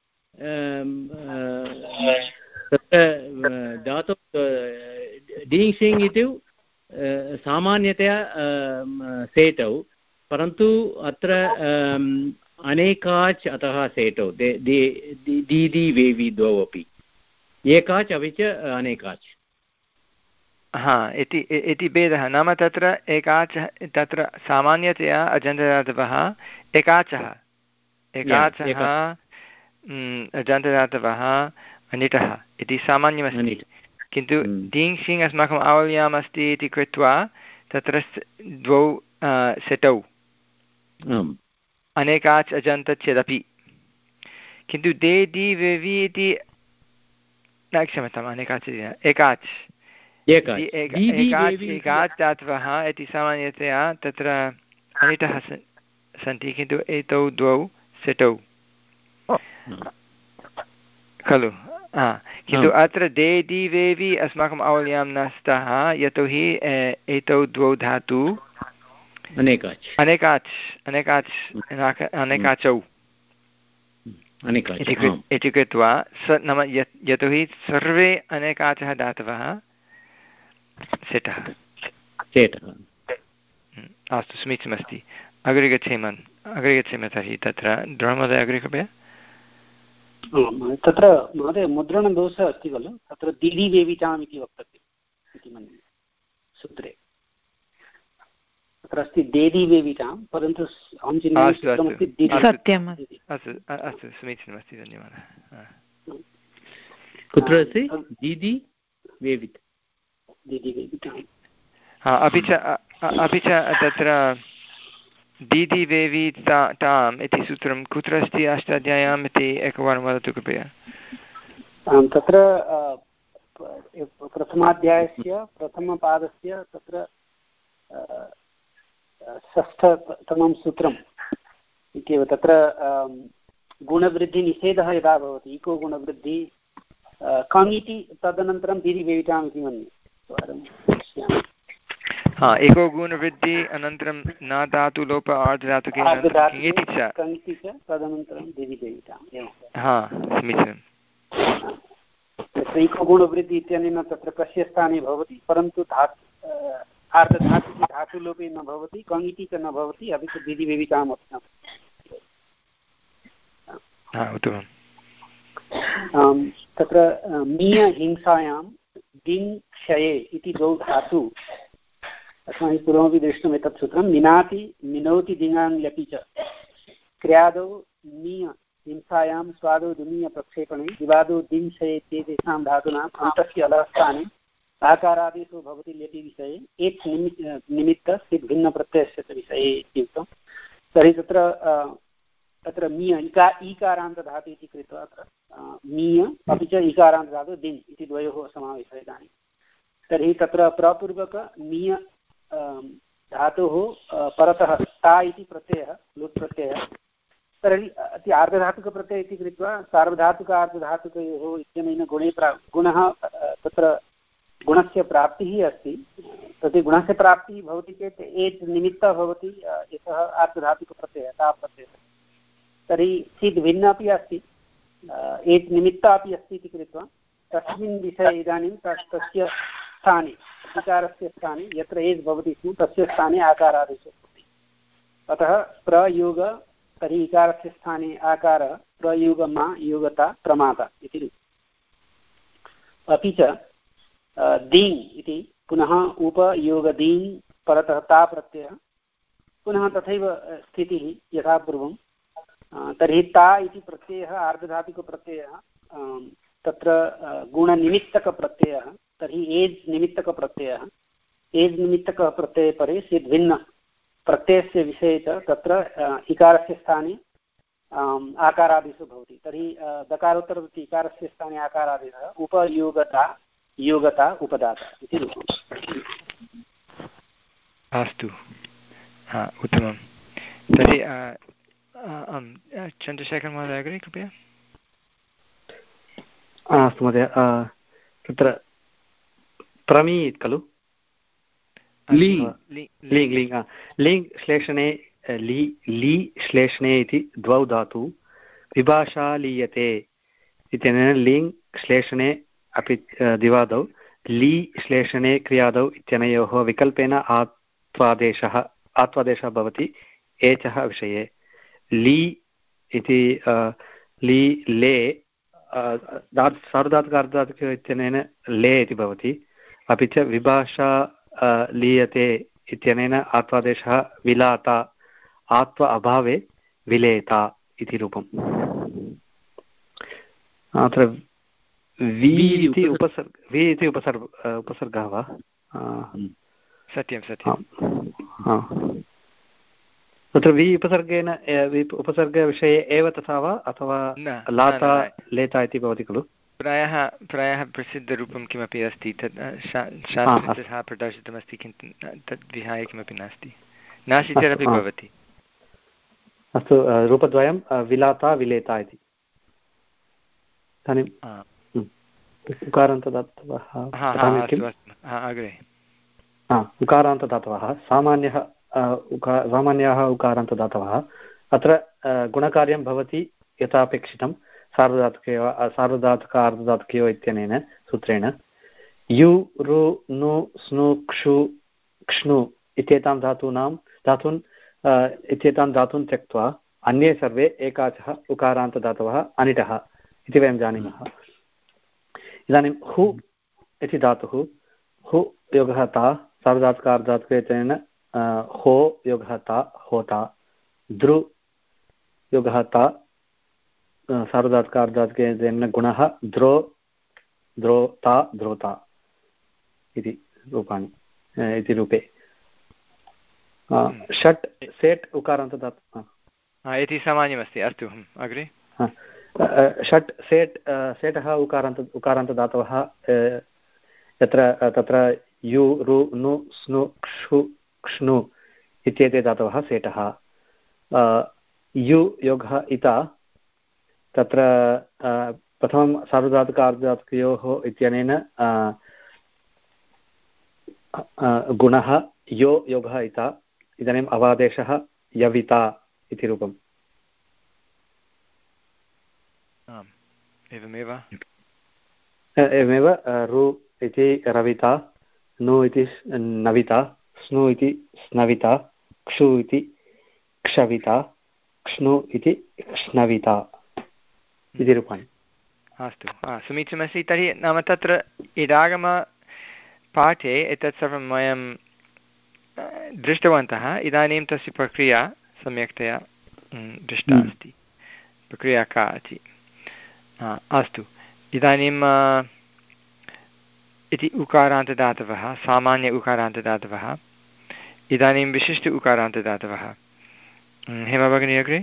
तत्र धातु डीङ् शिङ् इति सामान्यतया सेटौ परन्तु अत्र अनेकाच् अतः सेटौ दीदि वेवि द्वौ अपि एकाच् अपि च अनेकाच् हा इति इति भेदः नाम तत्र एकाच तत्र सामान्यतया अजन्तदातवः एकाचः एकाचः अजन्तदातवः अनिटः इति सामान्यमस्ति किन्तु दीङ् शिङ् अस्माकम् आवल्याम् अस्ति इति कृत्वा तत्र द्वौ सेटौ अनेकाच् अजन्त चेदपि किन्तु दे दि वेवि इति न क्षम्यताम् अनेकाच् एकाच् एकाच् एकाच् धातवः इति सामान्यतया तत्र अनिटः सन्ति किन्तु एतौ द्वौ सेटौ खलु हा किन्तु अत्र दे दि वेवि अस्माकम् आवल्यां न स्तः यतोहि एतौ द्वौ धातु अनेकाच् अनेकाच् अनेकाच् अनेकाचौ इति कृत्वा स नाम यत् यतोहि सर्वे अनेकाचः धातवः सेटः अस्तु समीचीनमस्ति अग्रे गच्छेम अग्रे गच्छेम तर्हि तत्र द्रोणमहोदय अग्रे कृपया तत्र महोदय मुद्रणदोषः अस्ति खलु तत्र दीदि वेविताम् इति वक्तव्यम् इति मन्ये सूत्रे तत्र अस्ति देदि वेवितां परन्तु अहं चिन्तयामि सत्यम् अस्तु अस्तु समीचीनमस्ति धन्यवादः कुत्र अस्ति दीदि वेवित् दीदि वेवितां हा अपि च अपि च तत्र दीदि वेविता ताम् इति सूत्रं कुत्र अस्ति अष्टाध्याय्याम् इति एकवारं वदतु कृपया तत्र प्रथमाध्यायस्य प्रथमपादस्य तत्र षष्ठतमं सूत्रम् इत्येव तत्र गुणवृद्धिनिषेधः यदा भवति इको गुणवृद्धि कम् इति तदनन्तरं दीदि वेविताम् इति मन्ये हा एको गुणवृद्धि अनन्तरं न धातु लोप आर्धधातुके इति च तदनन्तरं दीदि वेविताम् हा समीचीनं तत्र इको गुणवृद्धि इत्यनेन तत्र कस्य स्थाने भवति परन्तु धातु आर्धधातुके धातुलोपे न भवति कङ् इति च न भवति अपि च दीदि वेविताम् अपि न तत्र मीय हिंसायां दिङ् क्षये इति द्वौ धातु अस्माभिः पूर्वमपि दृष्टम् एतत् सूत्रं मिनाति मिनोति दिङाङ्ल्यपि च क्रियादौ मीय हिंसायां स्वादौ दुमीय प्रक्षेपणे दिवादौ दिङ् क्षये इत्येतेषां धातूनाम् अन्तस्य अलवस्थाने आकारादेशो भवति ल्यपि विषये एत् निमित्त निमित्त स्थित् भिन्नप्रत्ययस्य च विषये इत्युक्तं तर्हि तत्र तत्र मीय इका ईकारान्तधातु इति कृत्वा अत्र मीय अपि च ईकारान्तधातु दिङ् इति द्वयोः समावेशः इदानीं तर्हि तत्र प्रपूर्वक मीय धातुः परतः ता इति प्रत्ययः लुट् प्रत्ययः तर्हि अति आर्धधातुकप्रत्ययः इति कृत्वा सार्वधातुक आर्धधातुकयोः इत्यनेन गुणे प्रा गुणः तत्र गुणस्य प्राप्तिः अस्ति तर्हि गुणस्य प्राप्तिः भवति चेत् एत् निमित्तः भवति एकः आर्धधातुकप्रत्ययः ता प्रत्ययः तर्हि चित् भिन्न अपि अस्ति एत् निमित्तः अपि अस्ति इति कृत्वा तस्मिन् विषये इदानीं तस्य स्थाने इकारस्य स्थाने यत्र एस् भवति स्म तस्य स्थाने आकारादेशो भवति अतः प्रयोग तर्हि इकारस्य स्थाने आकारः प्रयोगमा योगता प्रमाता इति अपि च दीङ् इति पुनः उपयोगदीङ् परतः ता प्रत्ययः पुनः तथैव स्थितिः यथा पूर्वं तर्हि ता इति प्रत्ययः आर्धधातुकप्रत्ययः तत्र गुणनिमित्तकप्रत्ययः तर्हि एज् निमित्तकप्रत्ययः एज् निमित्तकः प्रत्यये परे सिद् भिन्न प्रत्ययस्य विषये च तत्र इकारस्य स्थाने आकारादिषु भवति तर्हि दकारोत्तरवृत्ति इकारस्य स्थाने आकारादिनः उपयोगता योगता उपदाता इति रूपम्। अस्तु, उत्तमं। तर्हि चन्द्रशेखर महोदय अग्रे कृपया। अस्तु महोदय, तत्र प्रमीत् खलु लिङ् लिङ् श्लेषणे लि लि श्लेषणे इति द्वौ धातु विभाषा लीयते इत्यनेन लिङ् श्लेषणे अपि दिवादौ लि श्लेषणे क्रियादौ इत्यनयोः विकल्पेन आत्वादेशः आत्वादेशः भवति एचः विषये। लि इति लि ले सार्वधातुक इत्यनेन ले इति भवति, अपि च विभाषा लीयते इत्यनेन आत्वादेशः विलाता आत्व अभावे विलेता इति रूपम्। अत्र वि इति उपसर्ग वि इति उपसर्ग उपसर्गः वा? सत्यं सत्यं। तत्र वि उपसर्गेण उपसर्गविषये एव तथा वा अथवा लाता लेता इति भवति खलु? प्रायः प्रायः प्रसिद्धरूपं किमपि अस्ति तत् शास्त्रे तथा प्रदर्शितमस्ति, किन्तु तद् विहाय किमपि नास्ति, नास्ति चेदपि भवति। अस्तु, रूपद्वयं विलाता विलेता इति। इदानीं उकारान्तदातवः अग्रे उकारान्तदातवः सामान्यः उका सामान्याः उकारान्तदातवः अत्र गुणकार्यं भवति यथापेक्षितं सार्वधातुकयो सार्वधातुक अर्धधातुकयो इत्यनेन सूत्रेण। यु रु नु स्नु क्षु क्ष्णु इत्येतां धातूनां धातून् इत्येतां धातून् त्यक्त्वा अन्ये सर्वे एकाचः उकारान्तदातवः अनिटः इति वयं जानीमः। इदानीं हु इति धातुः, हु योगः ता सार्वधातुक अर्धधातुक इत्यनेन हो योगः ता होता, द्रु योगः ता सार्वधातुक अर्धधातुक इत्यनेन गुणः द्रो द्रोता द्रोता इति रूपाणि इति रूपे। षट् सेट् उकारान्तदातु इति सामान्यमस्ति। अस्तु, अग्रे षट् सेट् सेटः उकारान्त उकारान्तदातवः यत्र तत्र यु रु नु स्नु क्षु क्ष्णु इत्येते धातवः सेटः। यु योगः इता तत्र प्रथमं सार्वधातुक अर्धधातुकयोः इत्यनेन गुणः यो योगः इता, इदानीम् अवादेशः यविता इति रूपम्। एवमेव एवमेव रु इति रविता, नु इति नविता, स्नु इति स्नविता, क्षु इति क्षविता, क्ष्णु इति क्ष्णविता इति रूपाणि। अस्तु, समीचीनमस्ति। तर्हि नाम तत्र इडागमपाठे एतत् सर्वं वयं दृष्टवन्तः। इदानीं तस्य प्रक्रिया सम्यक्तया दृष्टा अस्ति, प्रक्रिया का इति। अस्तु, इदानीं इति उकारान्तदातवः सामान्य उकारान्तदातवः। इदानीं विशिष्ट उकारान्तदातवः। हेमा भगिनी अग्रे।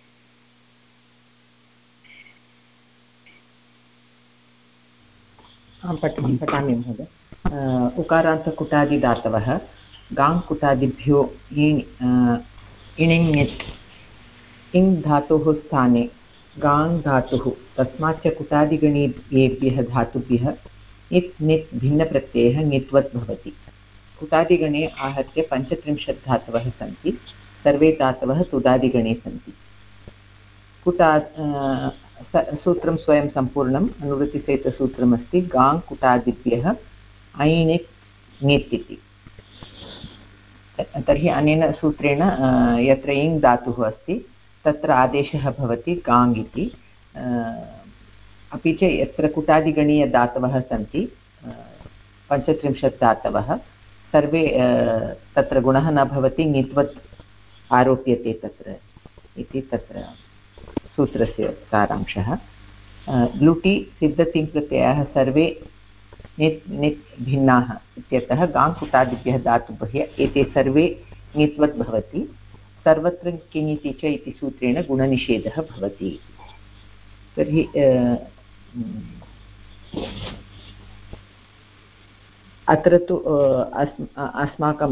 आं पठामि पठामि महोदय। उकारान्तकुटादिदातवः गाङ्कुटादिभ्यो इण् इणिङ् इङ् धातोः स्थाने गाङ् धातुः, तस्माच्च कुटादिगणीयेभ्यः धातुभ्यः इत् नित् भिन्नप्रत्ययः ङित्वत् भवति। कुटादिगणे आहत्य पञ्चत्रिंशत् धातवः सन्ति, सर्वे धातवः तुदादिगणे सन्ति। कुटा सूत्रं स्वयं सम्पूर्णम् अनुवृत्तिसहितसूत्रमस्ति। गाङ् कुटादिभ्यः ऐणित् ङित् इति। तर्हि अनेन सूत्रेण यत्र इङ् धातुः अस्ति तत्र आदेशः भवति गाङ् इति। अपि च यत्र कुटादिगणीयदातवः सन्ति पञ्चत्रिंशत् दातवः, सर्वे तत्र गुणः न भवति, ङित्वत् आरोप्यते तत्र इति तत्र सूत्रस्य सारांशः। लुटि सिद्धतिङ् प्रत्ययाः सर्वे नित् नित् भिन्नाः इत्यतः गाङ्कुटादिभ्यः धातुभ्यः एते सर्वे ङित्वत् भवति। सर्वत्र किङिति च इति सूत्रेण गुणनिषेधः भवति। तर्हि अत्र तु अस्माकं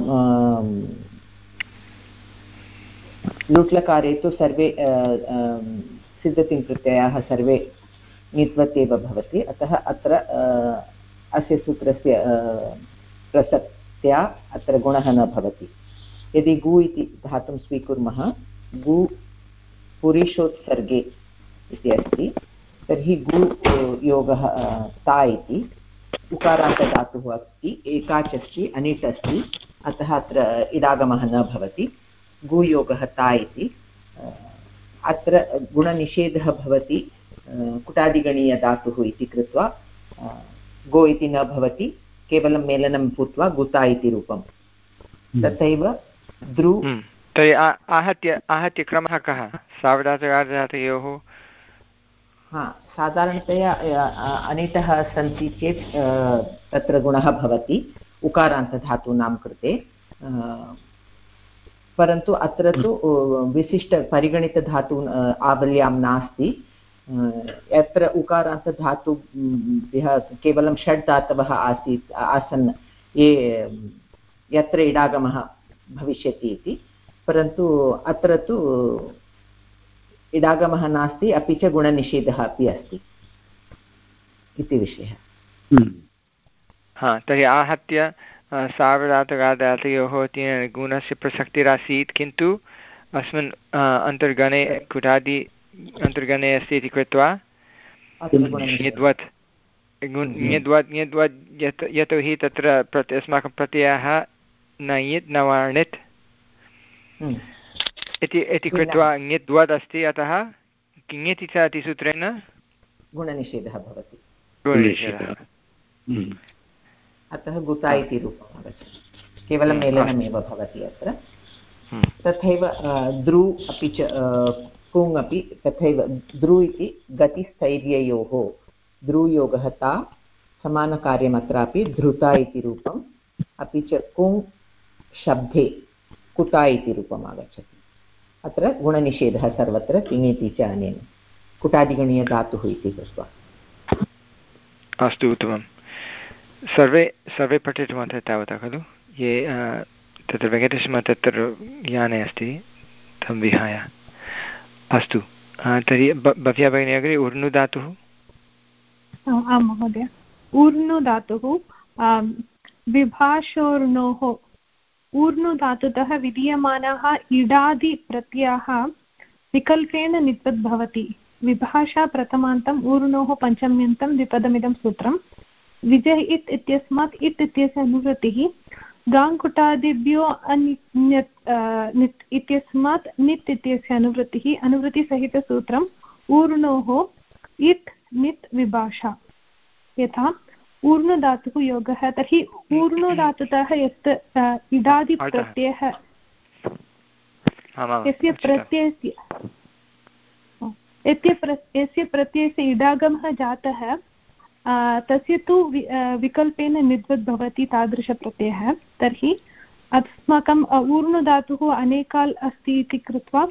लुट्लकारे तु सर्वे सिद्धतिङ् प्रत्ययाः सर्वे ङित्वत् एव भवति। अतः अत्र अस्य सूत्रस्य प्रसक्त्या अत्र गुणः न भवति। यदि गु इति धातुं स्वीकुर्मः, गु पुरुषोत्सर्गे इति अस्ति, तर्हि गु योगः ता इति उकारान्तधातुः अस्ति, एकाच् अस्ति, अनिट् अस्ति, अतः अत्र इडागमः न भवति। गुयोगः ता इति। अत्र गुणनिषेधः भवति कुटादिगणीयधातुः इति कृत्वा गो इति न भवति, केवलं मेलनं भूत्वा गुता इति रूपं। तथैव द्रु तर्हि आहत्य आहत्य क्रमः कः सावधातुकार्धधातयोः? हा, साधारणतया अनिटः सन्ति चेत् तत्र गुणः भवति उकारान्तधातूनां कृते, परन्तु अत्र तु विशिष्टपरिगणितधातून् आवल्यां नास्ति। यत्र उकारान्तधातुभ्यः केवलं षड् धातवः आसीत् आसन् ये यत्र इडागमः भविष्यति इति, परन्तु अत्र तु इडागमः नास्ति, अपि च गुणनिषेधः अपि अस्ति इति विषयः। हा, तर्हि आहत्य सावधातुकार्धधातयोः तेन गुणस्य प्रसक्तिरासीत्, किन्तु अस्मिन् अन्तर्गणे कुटादि अन्तर्गणे अस्ति इति कृत्वा ञद्वत् ञद्वत् ञद्वत् यत् यतोहि तत्र प्रति अस्माकं प्रत्ययः न यत् न वर्णित् इति इति कृत्वा ञद्वत् अस्ति, अतः किङिति च इति सूत्रेण गुणनिषेधः भवति। गुणनिषेधः अतः गुता इति रूपम् आगच्छति, केवलं मेलनमेव भवति अत्र। तथैव द्रु अपि च कुङ् अपि तथैव द्रु इति गतिस्थैर्ययोः द्रुयोगः ता, समानकार्यमत्रापि धृता इति रूपम्, अपि च कुङ् शब्दे कुता इति रूपम् आगच्छति। अत्र गुणनिषेधः सर्वत्र किङिति च अनेन कुटादिगणीयधातुः इति कृत्वा। अस्तु, उत्तमं। सर्वे सर्वे पठितवन्तः तावता खलु? ये तत्र वेङ्कटेशः तत्र याने अस्ति तं विहाय। अस्तु, तर्हि भव्या भगिनी अग्रे ऊर्नुधातुः। आं महोदय, ऊर्नुधातुः विभाषोर्णोः ऊर्नुधातुतः विधीयमानः इडादिप्रत्ययः विकल्पेन नित्वद् भवति। विभाषा प्रथमान्तम् ऊर्णोः पञ्चम्यन्तं द्विपदमिदं सूत्रं। विजय इत् इत्यस्मात् इत् इत्यस्य अनुवृत्तिः गाङ्कुटादिभ्यो अनित् नित् इत्यस्मात् नित् इत्यस्य अनुवृत्तिः अनुवृत्तिसहितसूत्रम् ऊर्णोः इत् नित् विभाषा। यथा ऊर्णुधातुः योगः, तर्हि ऊर्णुधातुतः यत् इडादिप्रत्ययः यस्य प्रत्ययस्य यस्य प्रत्ययस्य इडागमः जातः तस्य तु विकल्पेन निद्वद् भवति तादृशप्रत्ययः। तर्हि अस्माकम् ऊर्णुधातुः अनेकाल् अस्ति इति कृत्वा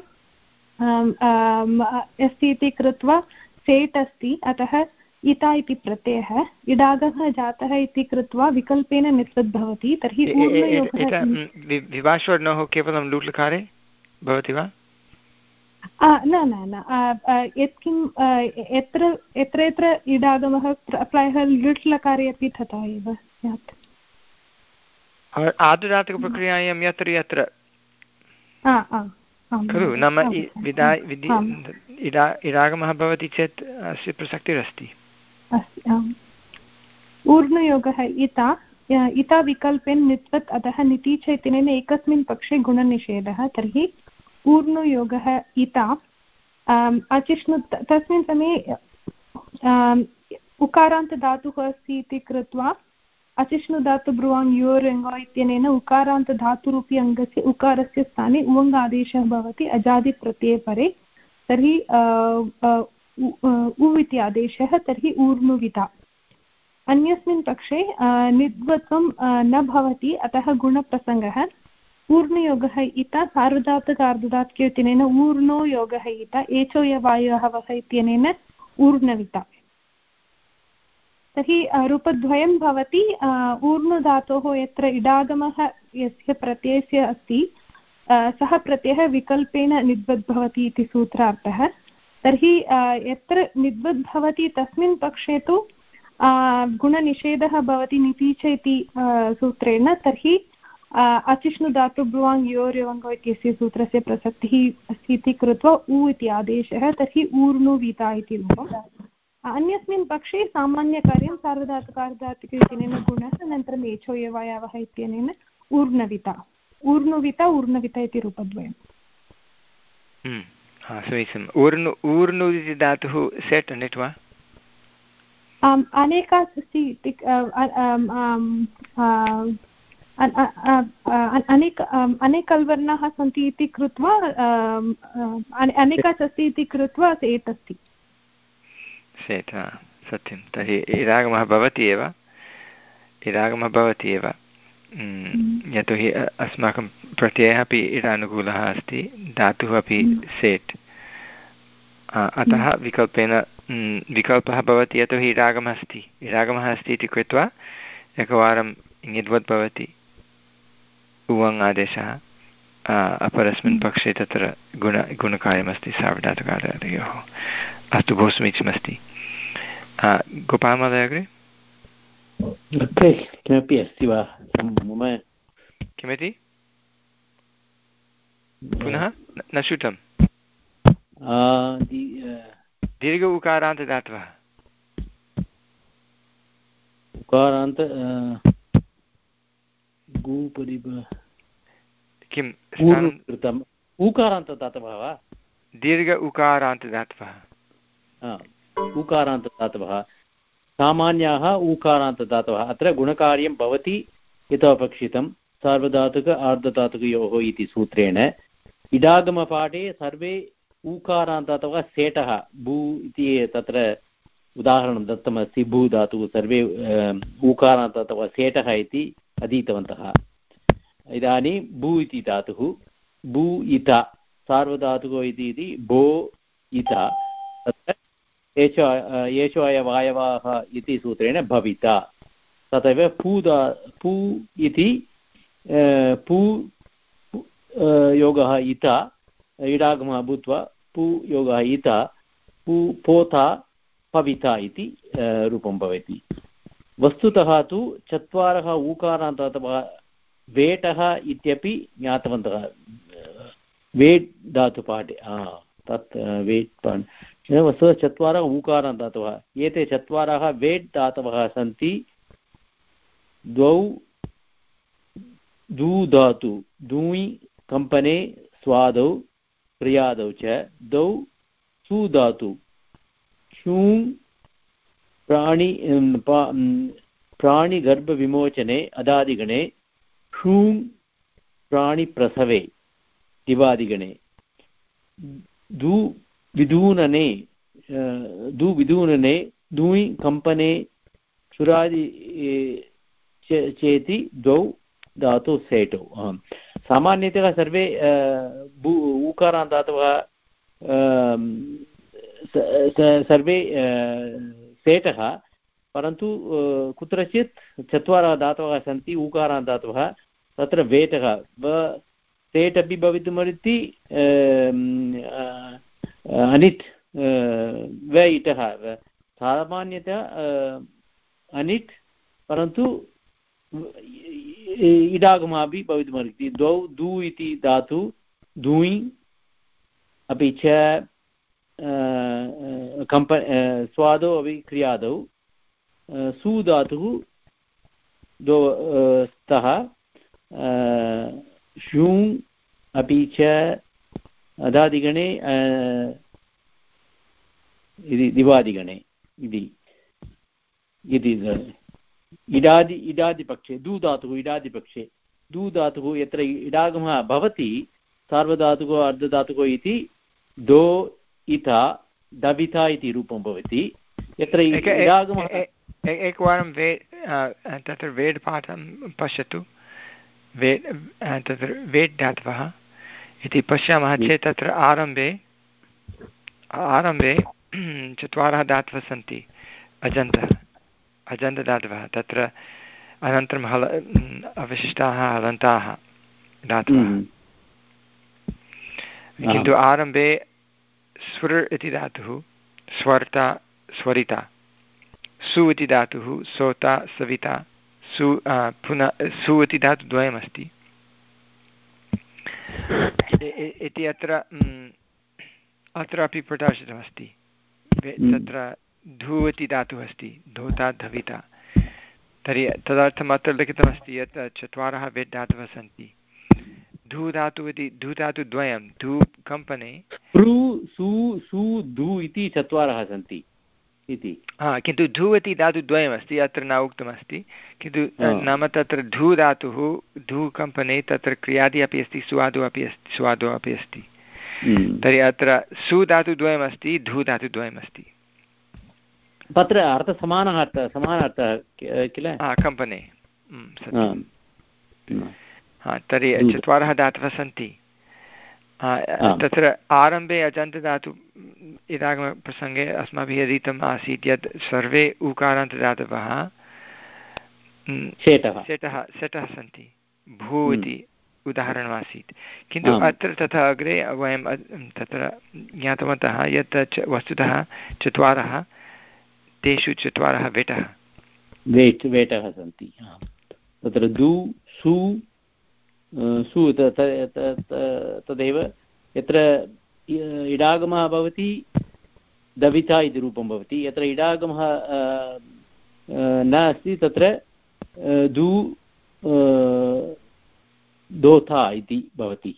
अस्ति इति कृत्वा सेट् अस्ति, अतः इता इति प्रत्ययः इडागमः जातः इति कृत्वा विकल्पेन निद्वद् भवति। तर्हि विभाषोर्णोः केवलं लुट्लकारे भवति वा? न न न यत्किं यत्र यत्र यत्र इडागमः प्रायः लृट्लकारे अपि तथा एव स्यात्। आदुदातुकप्रक्रियायां यत्र यत्र खलु, नाम इडागमः भवति चेत् अस्य प्रसक्तिरस्ति। ऊर्णयोगः इता इता विकल्पेन नित्वत्, अतः निति च इत्यनेन एकस्मिन् पक्षे गुणनिषेधः। तर्हि ऊर्णुयोगः इता अचिष्णु तस्मिन् समये उकारान्तधातुः अस्ति इति कृत्वा अचिष्णुधातु ब्रुवाङ् योरङ्ग इत्यनेन उकारान्तधातुरूपी अङ्गस्य उकारस्य स्थाने उवङ् आदेशः भवति अजादिप्रत्यये परे। तर्हि उ इति आदेशः, तर्हि ऊर्णुविता। अन्यस्मिन् पक्षे निद्वत्वं न भवति, अतः गुणप्रसङ्गः ऊर्णयोगः इत सार्वधातुकार्धधातुके इत्यनेन ऊर्णो योगः इत एचो यवायवः वः इत्यनेन ऊर्णविता। तर्हि रूपद्वयं भवति। ऊर्णुधातोः यत्र इडागमः यस्य प्रत्ययस्य अस्ति सः प्रत्ययः विकल्पेन निद्वद् भवति इति सूत्रार्थः। तर्हि यत्र निद्वद् भवति तस्मिन् पक्षे तु गुणनिषेधः भवति निपीच इति सूत्रेण। तर्हि अचिष्णुधातु ब्रुवाङ् योर्यवङ्गो इत्यस्य सूत्रस्य प्रसक्तिः अस्ति इति कृत्वा उ इति आदेशः। तर्हि ऊर्णुविता इति रूपम्। अन्यस्मिन् पक्षे सामान्यकार्यं सार्वधातुकार्धधातुके इत्यनेन गुणः अनन्तरम् एचो यवायवः इत्यनेन ऊर्णविता। ऊर्णुविता ऊर्णविता इति रूपद्वयम्। समीचीनम्। ऊर्णु ऊर्णु इति धातुः सेट् अनेट् वा? अनेका अस्ति अनेक अनेकल्वर्णाः सन्ति इति कृत्वा अनेकास् अस्ति इति कृत्वा सेट् अस्ति। सेट् सत्यं। तर्हि इडागमः भवति एव इडागमः भवति एव यतोहि अस्माकं प्रत्ययः अपि इडानुकूलः अस्ति, धातुः अपि सेट्। अतः विकल्पेन विकल्पः भवति यतोहि इडागमः अस्ति इडागमः अस्ति इति कृत्वा एकवारं ङिद्वद् भवति उवङ् आदेशः। अपरस्मिन् पक्षे तत्र गुण गुणकार्यमस्ति सार्वधातुकार्धधातुकयोः। अस्तु, बहु समीचीनमस्ति। गोपालमहोदय अग्रे अग्रे किमपि अस्ति वा? मम किमिति पुनः न श्रुतं। दीर्घ उकारान्तदातवः उकारान्त किं कृतम् उकारान्तदातवः वा? दीर्घ उकारान्तदातवः उकारान्तदातवः सामान्याः ऊकारान्तदातवः। अत्र गुणकार्यं भवति यथोपेक्षितं सार्वधातुक आर्धधातुकयोः इति सूत्रेण। इडागमपाठे सर्वे ऊकारान्तदातवः सेटः भू इति तत्र उदाहरणं दत्तमस्ति। भू धातुः सर्वे ऊकारान्तदातवः सेटः इति अधीतवन्तः। इदानीं भू इति धातुः भू इता सार्वधातुको इति भो इता तत्र एषो एषो अयवायवाः इति सूत्रेण भविता। तथैव पूदा पू इति पू योगः इता इडागमः भूत्वा पू योगः इता पू पोता पविता इति रूपं भवति। वस्तुतः तु चत्वारः ऊकारान्तदातवः वेटः इत्यपि ज्ञातवन्तः वेट् धातुपाठे। तत् वेट् पाठे वस्तुतः चत्वारः ऊकारान्तदातवः। एते चत्वारः वेट् धातवः सन्ति। द्वौ दू धातु दूयि कम्पने स्वादौ क्रियादौ च द्वौ सु धातु शूं प्राणि प्राणिगर्भविमोचने अदादिगणे शूं प्राणिप्रसवे दिवादिगणे दू विदूनने दू विदूनने दूयि कम्पने सुरादि चेति द्वौ धातु सेटौ। सामान्यतः सर्वे ऊकारान्तदातवः सर्वे सेटः, परन्तु कुत्रचित् चत्वारः धातवः सन्ति ऊकारान्तदातवः तत्र वेटः व सेट् अपि भवितुमर्हति अनिट् व इटः। सामान्यतः अनिट् परन्तु इडागमः अपि भवितुमर्हति। द्वौ दू इति धातु दूयि अपि च कम्प स्वादौ अपि क्रियादौ सु धातुः दो स्तः शूं अपि च अदादिगणे दिवादिगणे इति इडादि इडादिपक्षे दू धातुः इडादिपक्षे दू धातुः यत्र इडागमः भवति सार्वधातुको अर्धधातुको इति दो इता दविता इति रूपं भवति। यत्र इडागमः एकवारं वे तत्र वेड् पाठं पश्यतु। वेट् तत्र वेट् धातवः इति पश्यामः चेत् तत्र आरम्भे आरम्भे चत्वारः धातवः सन्ति अजन्तः अजन्तधातवः तत्र अनन्तरं हल अवशिष्टाः हलन्ताः धातवः किन्तु आरम्भे स्वर इति धातुः स्वर्ता स्वरिता सु इति धातुः सोता सविता सु पुनः सु इति धातुद्वयमस्ति इति अत्र अत्रापि प्रदर्शितमस्ति तत्र धू इति धातुः अस्ति धोता धविता तर्हि तदर्थम् अत्र लिखितमस्ति यत् चत्वारः वेट् धातवः सन्ति धू धातुः इति धू धातुद्वयं धू कम्पने सु सु धू इति चत्वारः सन्ति इति हा किन्तु धू इति धातुद्वयमस्ति अत्र न उक्तमस्ति किन्तु नाम तत्र धू धातुः धू कम्पने तत्र क्रियादि अपि अस्ति स्वादु अपि अस्ति स्वादु अपि अस्ति तर्हि अत्र सु धातुद्वयमस्ति धू धातुद्वयमस्ति तत्र अर्थसमानः अर्थः समानः अर्थः किल कम्पने हा तर्हि चत्वारः धातवः सन्ति तत्र आरम्भे अजन्तधातु इदागमप्रसङ्गे अस्माभिः अधीतम् आसीत् यत् सर्वे उकारान्तदातवः सेटः सेटः सेटः सन्ति भू इति उदाहरणमासीत् किन्तु अत्र तथा अग्रे वयं तत्र ज्ञातवन्तः यत् वस्तुतः चत्वारः तेषु चत्वारः वेटः वेट् वेटः सन्ति तत्र दु सु सु तदेव यत्र इडागमः भवति दविता इति रूपं भवति यत्र इडागमः न अस्ति तत्र दु दोथा इति भवति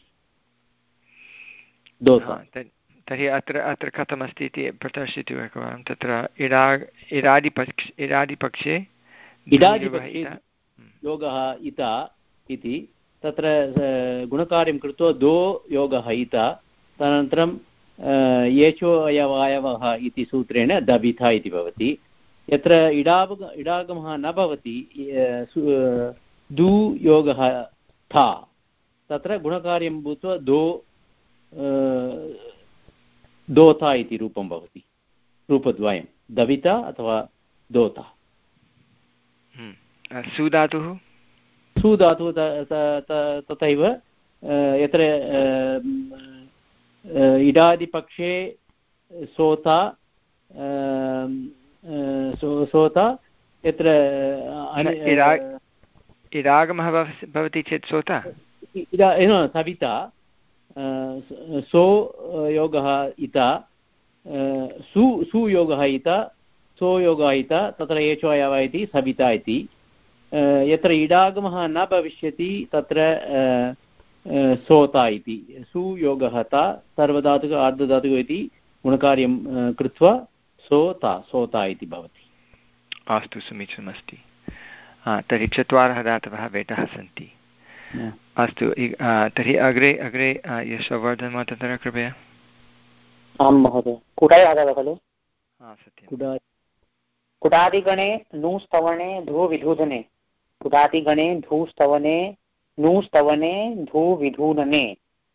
दोथा तर्हि अत्र अत्र कथमस्ति इति प्रदर्शयतु एकवारं तत्र इडा इडादिपक्ष इडादिपक्षे इडादिपक्षे योगः इता इति तत्र गुणकार्यं कृत्वा दो योगः इता तदनन्तरं येचो अयवायवः इति सूत्रेण दबिथा इति भवति यत्र इडाग इडागमः न भवति दु योगः था तत्र गुणकार्यं भूत्वा दो दोता इति रूपं भवति रूपद्वयं दविता अथवा दोता सुधातुः सुधातुः तथैव यत्र इडादिपक्षे सोता सोता यत्र इडागमः भवति चेत् सोता सविता सो योगः इता सु सुयोगः इता सो योगः इता तत्र एचो अयव इति सविता इति यत्र इडागमः न भविष्यति तत्र सोता इति सुयोगः ता सर्वधातुक अर्धधातुक इति गुणकार्यं कृत्वा सोता सोता इति भवति अस्तु समीचीनमस्ति तर्हि चत्वारः धातवः वेटः सन्ति अस्तु तर्हि अग्रे अग्रे यशवर्धन तत्र कृपया आं महोदय कुटाय आगतः खलु सत्यं कुटादिगणे नुस्तवने धूविधूधने कुटादिगणे धूस्तवने नुस्तवने धूविधूधने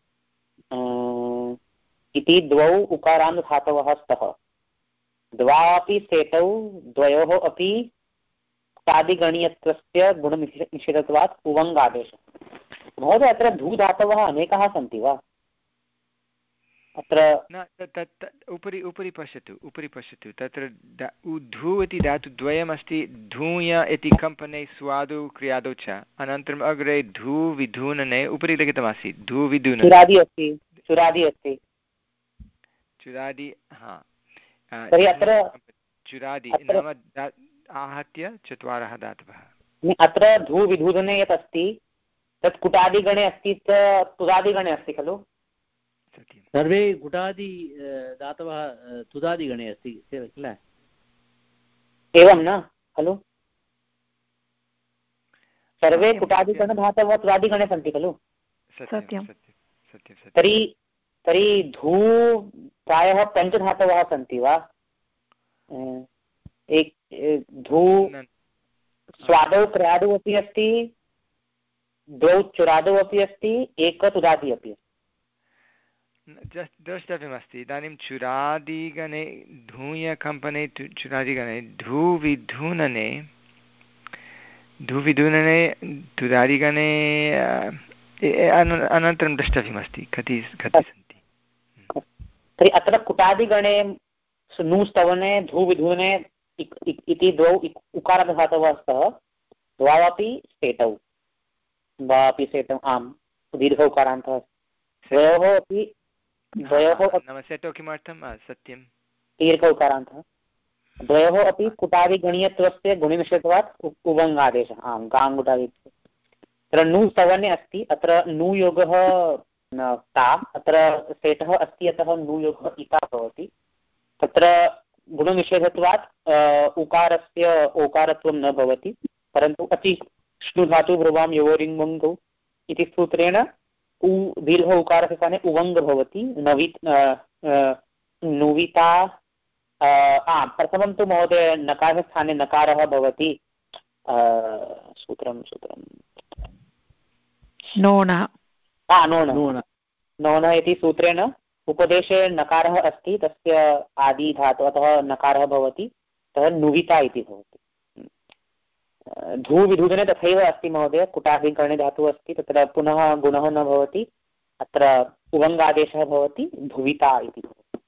इति द्वौ उकारान्तधातवः स्तः द्वावपि सेतौ द्वयोः अपि कुटादिगणीयत्वस्य गुणनिषेधत्वात् उवङ्गादेशः महोदय अत्र धूधातवः अनेकाः सन्ति वा अत्र न तत् उपरि उपरि पश्यतु उपरि पश्यतु तत्र धू इति धातुद्वयमस्ति धूय इति कम्पने स्वादु क्रियादौ च अनन्तरम् अग्रे धू विधूनने उपरि लिखितमासीत् धू विधून चुरादि अस्ति चुरादि अस्ति चुरादि हा तर्हि अत्र चुरादि नाम आहत्य चत्वारः धातवः अत्र धू विधूधने यत् अस्ति तत् कुटादिगणे अस्ति तुदादिगणे अस्ति खलु सर्वे कुटादि धातवः तुदादिगणे अस्ति किल एवं न खलु सर्वे कुटादिगणधातवः तुदादिगणे सन्ति खलु सत्यं तर्हि तर्हि धू प्रायः पञ्चधातवः सन्ति वा एक धू स्वादौ क्रियादौ अपि अस्ति द्वौ चुरादौ अपि अस्ति, एक तुदादि अपि अस्ति। द्रष्टव्यमस्ति इदानीं चुरादिगणे धूयकम्पने चुरादिगणे धूविधूनने धूविधूनने तुदादिगणे अनन्तरं द्रष्टव्यमस्ति कति कति सन्ति। तर्हि अत्र कुटादिगणे नुस्तवने धूविधूने इति द्वौ उकारधातवः स्तः, द्वौ अपि सेटौ वा अपि सेटौ आम् दीर्घ उकारान्तः द्वयोः अपि द्वयोः नाम सेटौ किमर्थं सत्यं दीर्घ उकारान्तः द्वयोः अपि कुटादिगणीयत्वस्य गुणिनिषेधवात् उवङ्गादेशः आम् गाङ्गुटादि। तत्र नु स्तवने अस्ति, अत्र नुयोगः ता, अत्र सेटः अस्ति अतः नुयोगः इता भवति। तत्र गुणनिषेधत्वात् उकारस्य ओकारत्वं न भवति, परन्तु अति श्नुधातु ब्रुवां योरिङ्गौ इति सूत्रेण उ दीर्घ उकारस्य स्थाने उवङ्ग भवति। नवि नुविता प्रथमं तु महोदय नकारस्य स्थाने नकारः भवति। सूत्रं सूत्रं नोनः नोनः नोनः इति सूत्रेण उपदेशे नकारः अस्ति, तस्य आदिधातु अतः नकारः भवति, अतः नुविता इति भवति। धूविधूदने तथैव अस्ति महोदय, कुटादिगणे धातुः अस्ति, तत्र पुनः गुणः न भवति, अत्र उवङ्गादेशः भवति, धुविता इति भवति।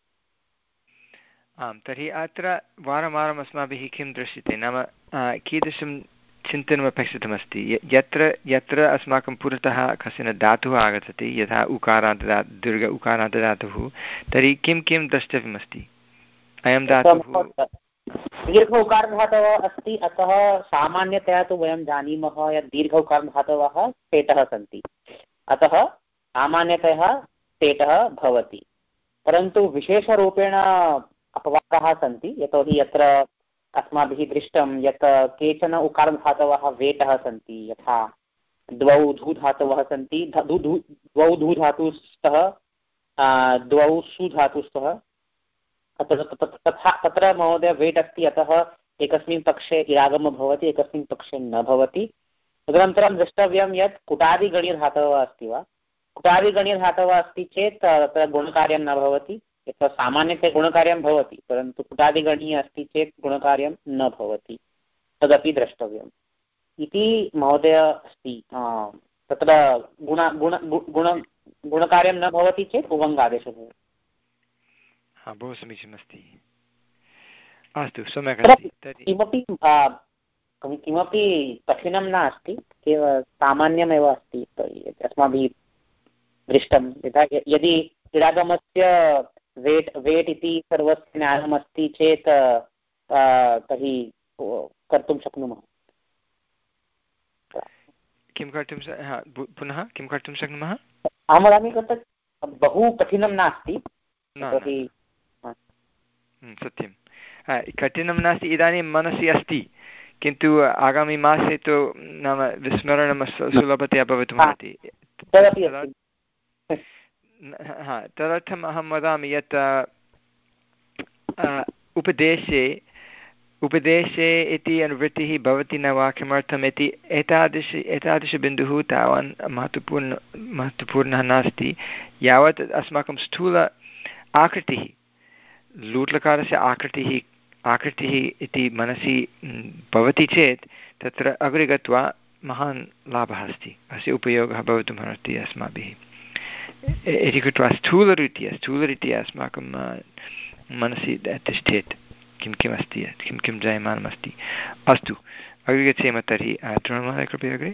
आम्, तर्हि अत्र वारं वारम् अस्माभिः किं दृश्यते नाम कीदृशं चिन्तनम् अपेक्षितमस्ति। यत्र यत्र अस्माकं पुरतः कश्चन धातुः आगच्छति, यथा उकारान्तदा दीर्घ उकारान्तदातुः, तर्हि किं किं द्रष्टव्यमस्ति। अयं धातुः दीर्घ उकारधातवः अस्ति, अतः सामान्यतया तु वयं जानीमः यत् दीर्घ उकारधातवः सेटः सन्ति, अतः सामान्यतया सेटः भवति। परन्तु विशेषरूपेण अपवादाः सन्ति, यतोहि यत्र अस्माभिः दृष्टं यत् केचन उकारधातवः वेटः सन्ति, यथा द्वौ धूधातवः सन्ति, द्वौ धूधातुस्तः द्वौ सुधातुस्तः, तत्र तथा तत्र महोदय वेट् अस्ति, अतः एकस्मिन् पक्षे इरागमः भवति, एकस्मिन् पक्षे न भवति। तदनन्तरं द्रष्टव्यं यत् कुटादिगणीयधातवः अस्ति वा, कुटादिगणीयधातवः अस्ति चेत् तत्र गुणकार्यं न भवति, यत्र सामान्यतया गुणकार्यं भवति, परन्तु कुटादिगणीय अस्ति चेत् गुणकार्यं न भवति, तदपि द्रष्टव्यम् इति महोदय अस्ति। तत्र गुण गुण गुण गुणकार्यं न भवति चेत् उवङ्गादेशः भवति। बहु समीचीनमस्ति, अस्तु सम्यक् अस्ति। किमपि किमपि कठिनं नास्ति, केवलं सामान्यमेव अस्ति अस्माभिः दृष्टं। यथा यदि इडागमस्य वेट् वेट् इति सर्वस्य ज्ञानमस्ति चेत् तर्हि कर्तुं शक्नुमः। किं कर्तुं पुनः किं कर्तुं शक्नुमः? अहं वदामि तत् बहु कठिनं नास्ति, सत्यं कठिनं नास्ति, इदानीं मनसि अस्ति, किन्तु आगामि मासे तु नाम विस्मरणं सुलभतया भवितुमर्हति। हा, तदर्थम् अहं वदामि यत् उपदेशे उपदेशे इति अनुवृत्तिः भवति न वा, किमर्थम् इति एतादृश एतादृशबिन्दुः तावान् महत्त्वपूर्ण महत्त्वपूर्णः नास्ति, यावत् अस्माकं स्थूल आकृतिः लूट्लकारस्य आकृतिः आकृतिः इति मनसि भवति चेत् तत्र अग्रे गत्वा महान् लाभः अस्ति, अस्य उपयोगः भवितुमर्हति अस्माभिः इति कृत्वा स्थूलरीत्या स्थूलरीत्या अस्माकं मनसि तिष्ठेत् किं किम् अस्ति, किं किं जायमानमस्ति। अस्तु, अग्रे गच्छेम तर्हि। तृणमहोदय कृपया अग्रे।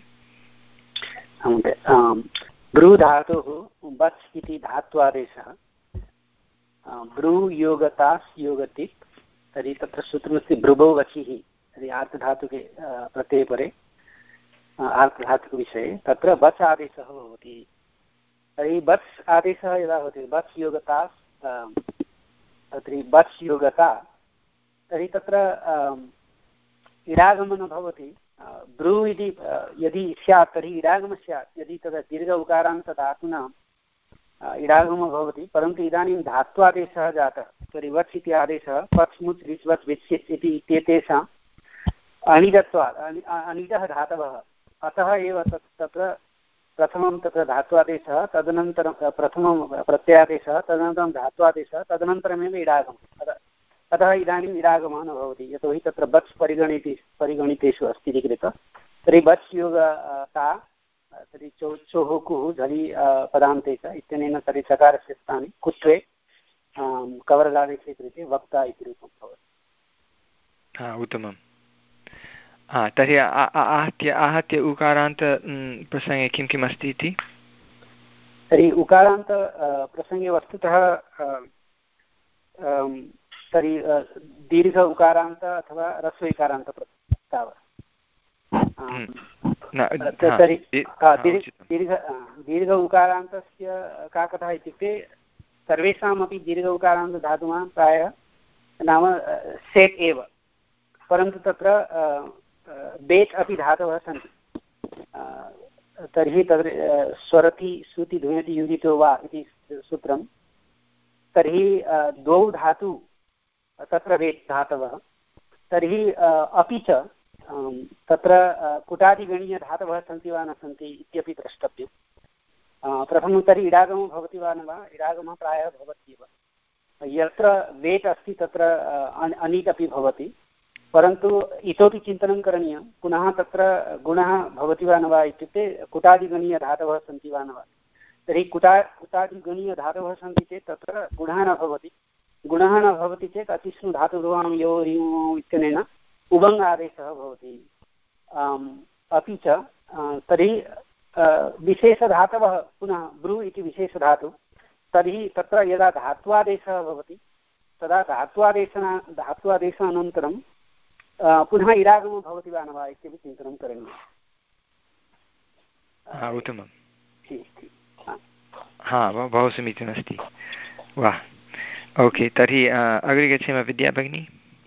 ब्रू धातुः बस् इति धात्वादेशः, ब्रू योगतास् योगति, तर्हि तत्र सूत्रमस्ति ब्रुभो वचिः, तर्हि आर्धधातुके प्रत्यये परे आर्धधातुकविषये तत्र बस् आदेशः भवति। तर्हि बस् आदेशः यदा भवति बस् योगतास्, तर्हि बस् योगता, तर्हि तत्र इडागमनं भवति। ब्रू इति यदि स्यात् तर्हि इडागमः स्यात्, यदि तद् दीर्घ उकारान्तधातूनां इडागमः भवति, परन्तु इदानीं धात्वादेशः जातः, तर्हि वच् इति आदेशः पच् मुच् रिच् वच् विच् इति इत्येतेषाम् अनिजत्वात् अनिजः धातवः, अतः एव तत् तत्र प्रथमं तत्र धात्वादेशः तदनन्तरं प्रथमं प्रत्ययादेशः तदनन्तरं धात्वादेशः तदनन्तरमेव इडागमः। अतः इदानीम् इडागमः न भवति, यतोहि तत्र बच् परिगणिते परिगणितेषु अस्ति इति कृत्वा। तर्हि बच् योग ता तर्हि चो चोः कुः झलि पदान्ते च इत्यनेन तर्हि चकारस्य स्थाने कुत्वे कवर्गादेशे कृते वक्ता इति रूपं भवति। उत्तमं। तर्हि आहत्य आहत्य उकारान्त प्रसङ्गे किं किम् अस्ति इति? तर्हि उकारान्त प्रसङ्गे वस्तुतः तर्हि दीर्घ उकारान्त अथवा ह्रस्व इकारान्त तावत्। तर्हि दीर्घ दीर्घ उकारान्तस्य का कथा इत्युक्ते सर्वेषामपि दीर्घ उकारान्तधातूनां प्रायः नाम सेट् एव, परन्तु तत्र बेट् अपि धातवः सन्ति। तर्हि तत्र स्वरति श्रुति ध्वनिति युदितो वा इति सूत्रं, तर्हि द्वौ धातु तत्र बेट् धातवः। तर्हि अपि च तत्र कुटादिगणीयधातवः सन्ति वा न सन्ति इत्यपि द्रष्टव्यं। प्रथमं तर्हि इडागमः भवति वा न वा? इडागमः प्रायः भवत्येव। यत्र वेट् अस्ति तत्र अनीट् अपि भवति, परन्तु इतोपि चिन्तनं करणीयं पुनः तत्र गुणः भवति वा न वा इत्युक्ते कुटादिगणीयधातवः सन्ति वा न वा। तर्हि कुटा कुटादिगणीयधातवः सन्ति चेत् तत्र गुणः न भवति। गुणः न भवति चेत् अतिष्णु धातुर्वां यो ह्रीं इत्यनेन उबङ् आदेशः भवति। अपि च तर्हि विशेषधातवः पुनः ब्रू इति विशेषधातु, तर्हि तत्र यदा धात्वादेशः भवति तदा धात्वादेशना धात्वादेशानन्तरं पुनः इडागमः भवति वा न वा इत्यपि चिन्तनं करणीयम्। उत्तमं। हा बहु समीचीनमस्ति। वाह, ओके। तर्हि अग्रे गच्छेम विद्या भगिनी।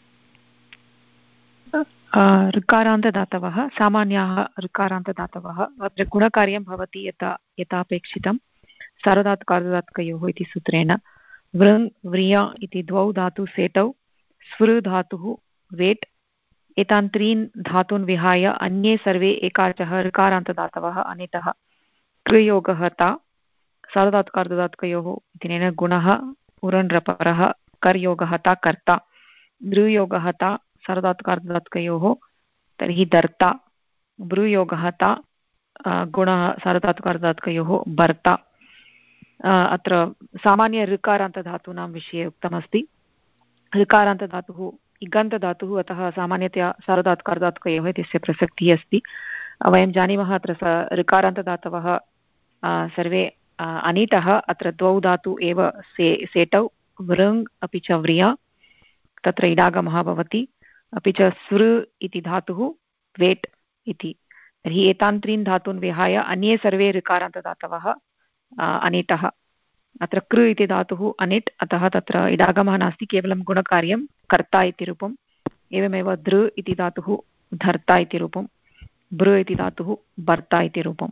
ऋकारान्तदातवः सामान्याः ऋकारान्तदातवः अत्र गुणकार्यं भवति यथा यथापेक्षितं सार्वधातुकार्धधातुकयोः इति सूत्रेण। वृङ् व्रिय इति द्वौ धातु सेटौ स्फृ धातुः वेट् एतान् त्रीन् धातून् विहाय अन्ये सर्वे एकाचः ऋकारान्तदातवः अनिटः। कृयोगः ता सार्वधातुकार्धधातुकयोः इत्यनेन गुणः उरण्रपरः कर्योगः ता कर्ता। दृयोगः ता सार्वधातुकार्धधातुकयोः तर्हि दर्ता। ब्रूयोगः ता गुणः सार्वधातुकार्धधातुकयोः भर्ता। अत्र सामान्य ऋकारान्तधातूनां विषये उक्तमस्ति। ऋकारान्तधातुः इगन्तधातुः, अतः सामान्यतया सार्वधातुकार्धधातुकयोः इत्यस्य प्रसक्तिः अस्ति। वयं जानीमः अत्र स ऋकारान्तधातवः सर्वे अनीटः। अत्र द्वौ धातु एव से सेटौ वृङ् अपि च व्रिय, तत्र इडागमः भवति। अपि च सृ इति धातुः वेट् इति। तर्हि एतान् त्रीन् धातून् विहाय अन्ये सर्वे ऋकारान्तदातवः अनिटः। अत्र कृ इति धातुः अनिट्, अतः तत्र इडागमः नास्ति, केवलं गुणकार्यं कर्ता इति रूपम्। एवमेव दृ इति धातुः धर्ता इति रूपं, भृ इति धातुः भर्ता इति रूपम्।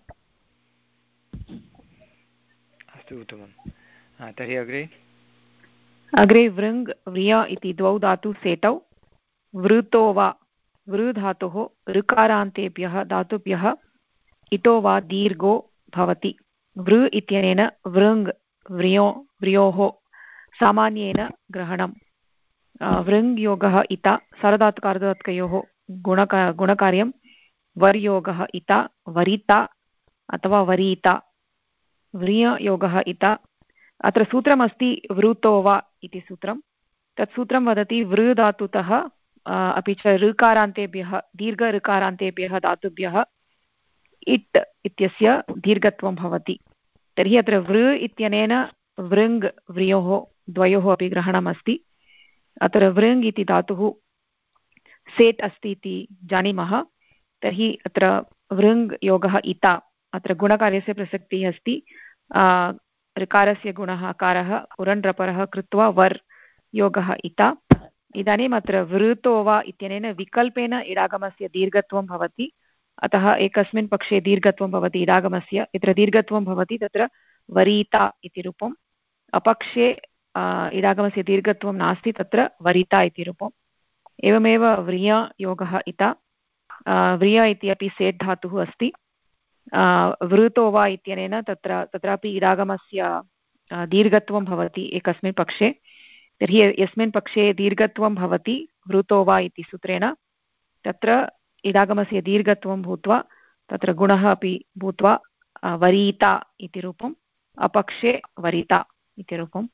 अस्तु, उत्तमं। तर्हि अग्रे अग्रे वृङ् व्रिय इति द्वौ धातु सेटौ वृतो वा वृ धातुः ऋकारान्तेभ्यः धातुभ्यः इटो वा दीर्घो भवति। वृ इत्यनेन वृङ् व्रियो व्रियोः सामान्येन ग्रहणं। वृङ् योगः इता सार्वधातुकार्धधातुकयोः गुणक गुणकार्यं वर्योगः इता वरिता अथवा वरीता। व्रिययोगः इता। अत्र सूत्रमस्ति वृतो वा इति सूत्रं। तत् सूत्रं वदति वृ धातुतः अपि च ऋकारान्तेभ्यः दीर्घ ऋकारान्तेभ्यः धातुभ्यः इट् इत्यस्य दीर्घत्वं भवति। तर्हि अत्र वृ इत्यनेन वृङ् व्रियोः द्वयोः अपि ग्रहणमस्ति। अत्र वृङ् इति धातुः सेट् अस्ति इति जानीमः। तर्हि अत्र वृङ् योगः इता, अत्र गुणकार्यस्य प्रसक्तिः अस्ति। ऋकारस्य गुणः अकारः उरण्रपरः कृत्वा वर् योगः इता। इदानीम् अत्र वृतो वा इत्यनेन विकल्पेन इडागमस्य दीर्घत्वं भवति, अतः एकस्मिन् पक्षे दीर्घत्वं भवति इडागमस्य। यत्र दीर्घत्वं भवति तत्र वरीता इति रूपम्, अपक्षे इडागमस्य दीर्घत्वं नास्ति तत्र वरिता इति रूपम्। एवमेव व्रिय योगः इता। व्रिय इति अपि सेट् धातुः अस्ति। वृतो वा इत्यनेन तत्र तत्रापि इडागमस्य दीर्घत्वं भवति एकस्मिन् पक्षे। तर्हि यस्मिन् पक्षे दीर्घत्वं भवति वृतो वा इति सूत्रेण तत्र इडागमस्य दीर्घत्वं भूत्वा तत्र गुणः अपि भूत्वा वरीता इति रूपम्, अपक्षे वरिता इति रूपम्।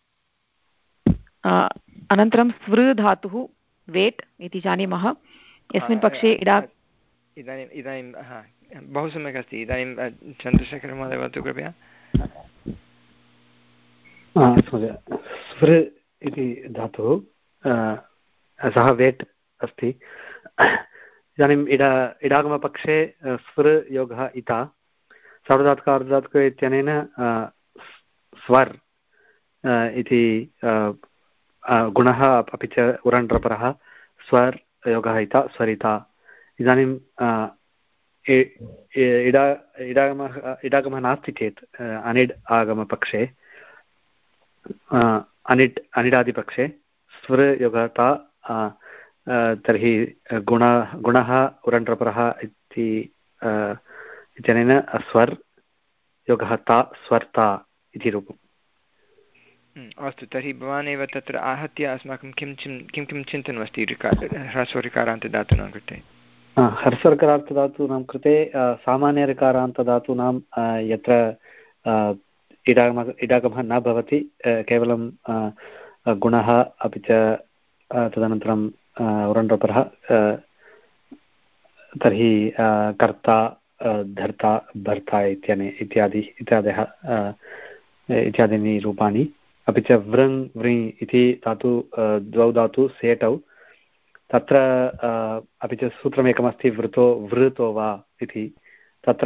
अनन्तरं स्वृ धातुः वेट् इति जानीमः। यस्मिन् पक्षे इडा इदानीम् इदानीं बहु सम्यक् अस्ति। इदानीं चन्द्रशेखर महोदय वदतु कृपया। स्वृ इति धातुः सः वेट् अस्ति। इदानीम् इडा इडागमपक्षे स्वृ योगः इता, सार्वधातुक इत्यनेन स्वर् इति गुणः अपि च उरण्ड्रपरः स्वर् योगः इता स्वरिता। इदानीं इडा इडागमः इडागमः नास्ति चेत् अनिड् आगमपक्षे अनिट् अनिडादिपक्षे स्वर योगता तर्हि गुण गुणः उरण्ड्रपरः इति इत्यनेन स्वर् योगः ता स्वर्ता इति रूपम्। अस्तु, तर्हि भवान् एव तत्र आहत्य अस्माकं किं चिन् किं किं चिन्तनमस्ति ऋकार ह्रस्वऋकारान्तदातूनां कृते? ह्रस्वऋकारान्तदातूनां कृते सामान्यऋकारान्तदातूनां यत्र इडागमः इडागमः न भवति, केवलं गुणः अपि च तदनन्तरं उरण्ड्रपरः, तर्हि कर्ता धर्ता भर्ता इत्यने इत्यादि इत्यादयः इत्यादीनि रूपाणि, अपि च वृङ् वृ इति धातु द्वौ धातु सेटौ, तत्र अपि च सूत्रमेकमस्ति वृतो वृतो वा इति, तत्र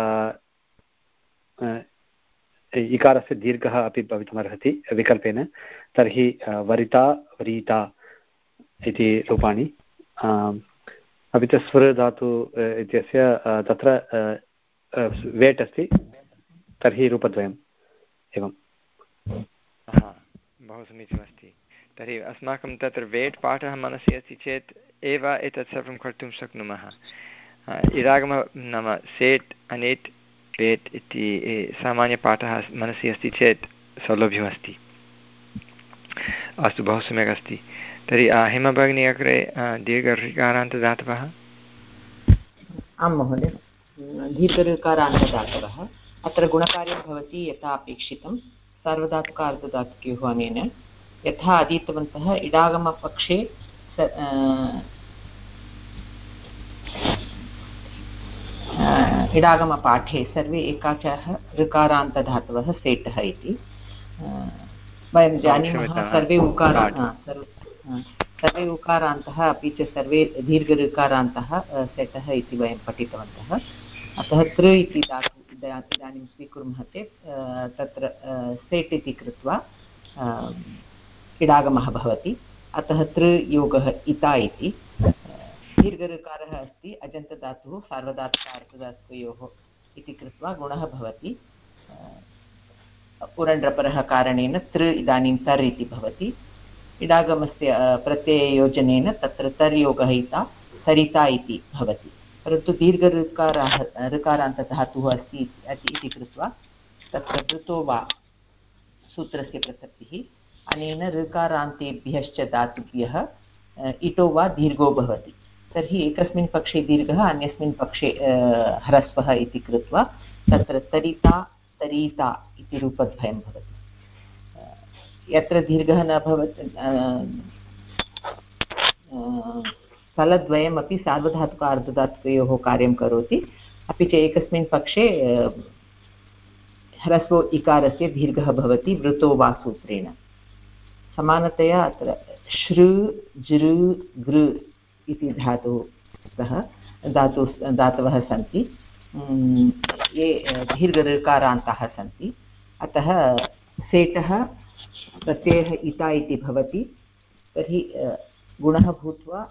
इकारस्य दीर्घः अपि भवितुमर्हति विकल्पेन, तर्हि वरिता वरीता इति रूपाणि। अपि च स्वर धातु इत्यस्य तत्र वेट् अस्ति, तर्हि रूपद्वयम् एवं। बहु समीचीनमस्ति। तर्हि अस्माकं तत्र वेट् पाठः मनसि अस्ति चेत् एव एतत् सर्वं कर्तुं शक्नुमः। इडागमः नाम सेट् अनेट् वेट् इति सामान्यपाठः मनसि अस्ति चेत् सौलभ्यमस्ति। अस्तु, बहु सम्यक् अस्ति। तर्हि हेमा भगिनी अग्रे दीर्घऋकारान्तदातवः। आं महोदय, दीर्घऋकारान्तदातवः अत्र गुणकार्यं भवति यथा अपेक्षितं सार्वधातुकार्धधातुकयोः अनेन। यथा अधीतवन्तः इडागमपक्षे इडागमपाठे सर्वे एकाचः ऋकारान्तधातवः सेटः इति वयं जानीमः। सर्वे उकाराः सर्वे उकारान्तः अपि च सर्वे दीर्घऋकारान्तः सेटः इति वयं पठितवन्तः। अतः तृ इति धातु इदानीं स्वीकुर्मः चेत् तत्र सेट् इति कृत्वा इडागमः भवति। अतः तृ योगः इता इति। दीर्घऋकारः अस्ति, अजन्तधातुः सार्वधातुकार्धधातुकयोः इति कृत्वा गुणः भवति। उरण्ड्रपरः कारणेन तृ इदानीं तर् इति भवति। इडागमस्य प्रत्यययोजनेन तत्र तर् योगः इता सरिता इति भवति। परन्तु दीर्घऋकाराः ऋकारान्तधातुः अस्ति इति कृत्वा तत्र वृतो वा सूत्रस्य प्रसक्तिः। अनेन ऋकारान्तेभ्यश्च धातुभ्यः इटो वा दीर्घो भवति। तर्हि एकस्मिन् पक्षे दीर्घः, अन्यस्मिन् पक्षे ह्रस्वः इति कृत्वा तत्र तरिता तरीता इति रूपद्वयं भवति। यत्र दीर्घः न भवति फलद्वयमपि सार्वधातुक अर्धधातुकयोः कार्यं करोति। अपि च एकस्मिन् पक्षे ह्रस्वो इकारस्य दीर्घः भवति वृतो वा सूत्रेण। समानतया अत्र श्रृ जृ गृ इति धातुः सः धातु धातवः सन्ति, ये दीर्घऋकारान्ताः सन्ति। अतः सेटः प्रत्ययः इता इति भवति। तर्हि गुणः भूत्वा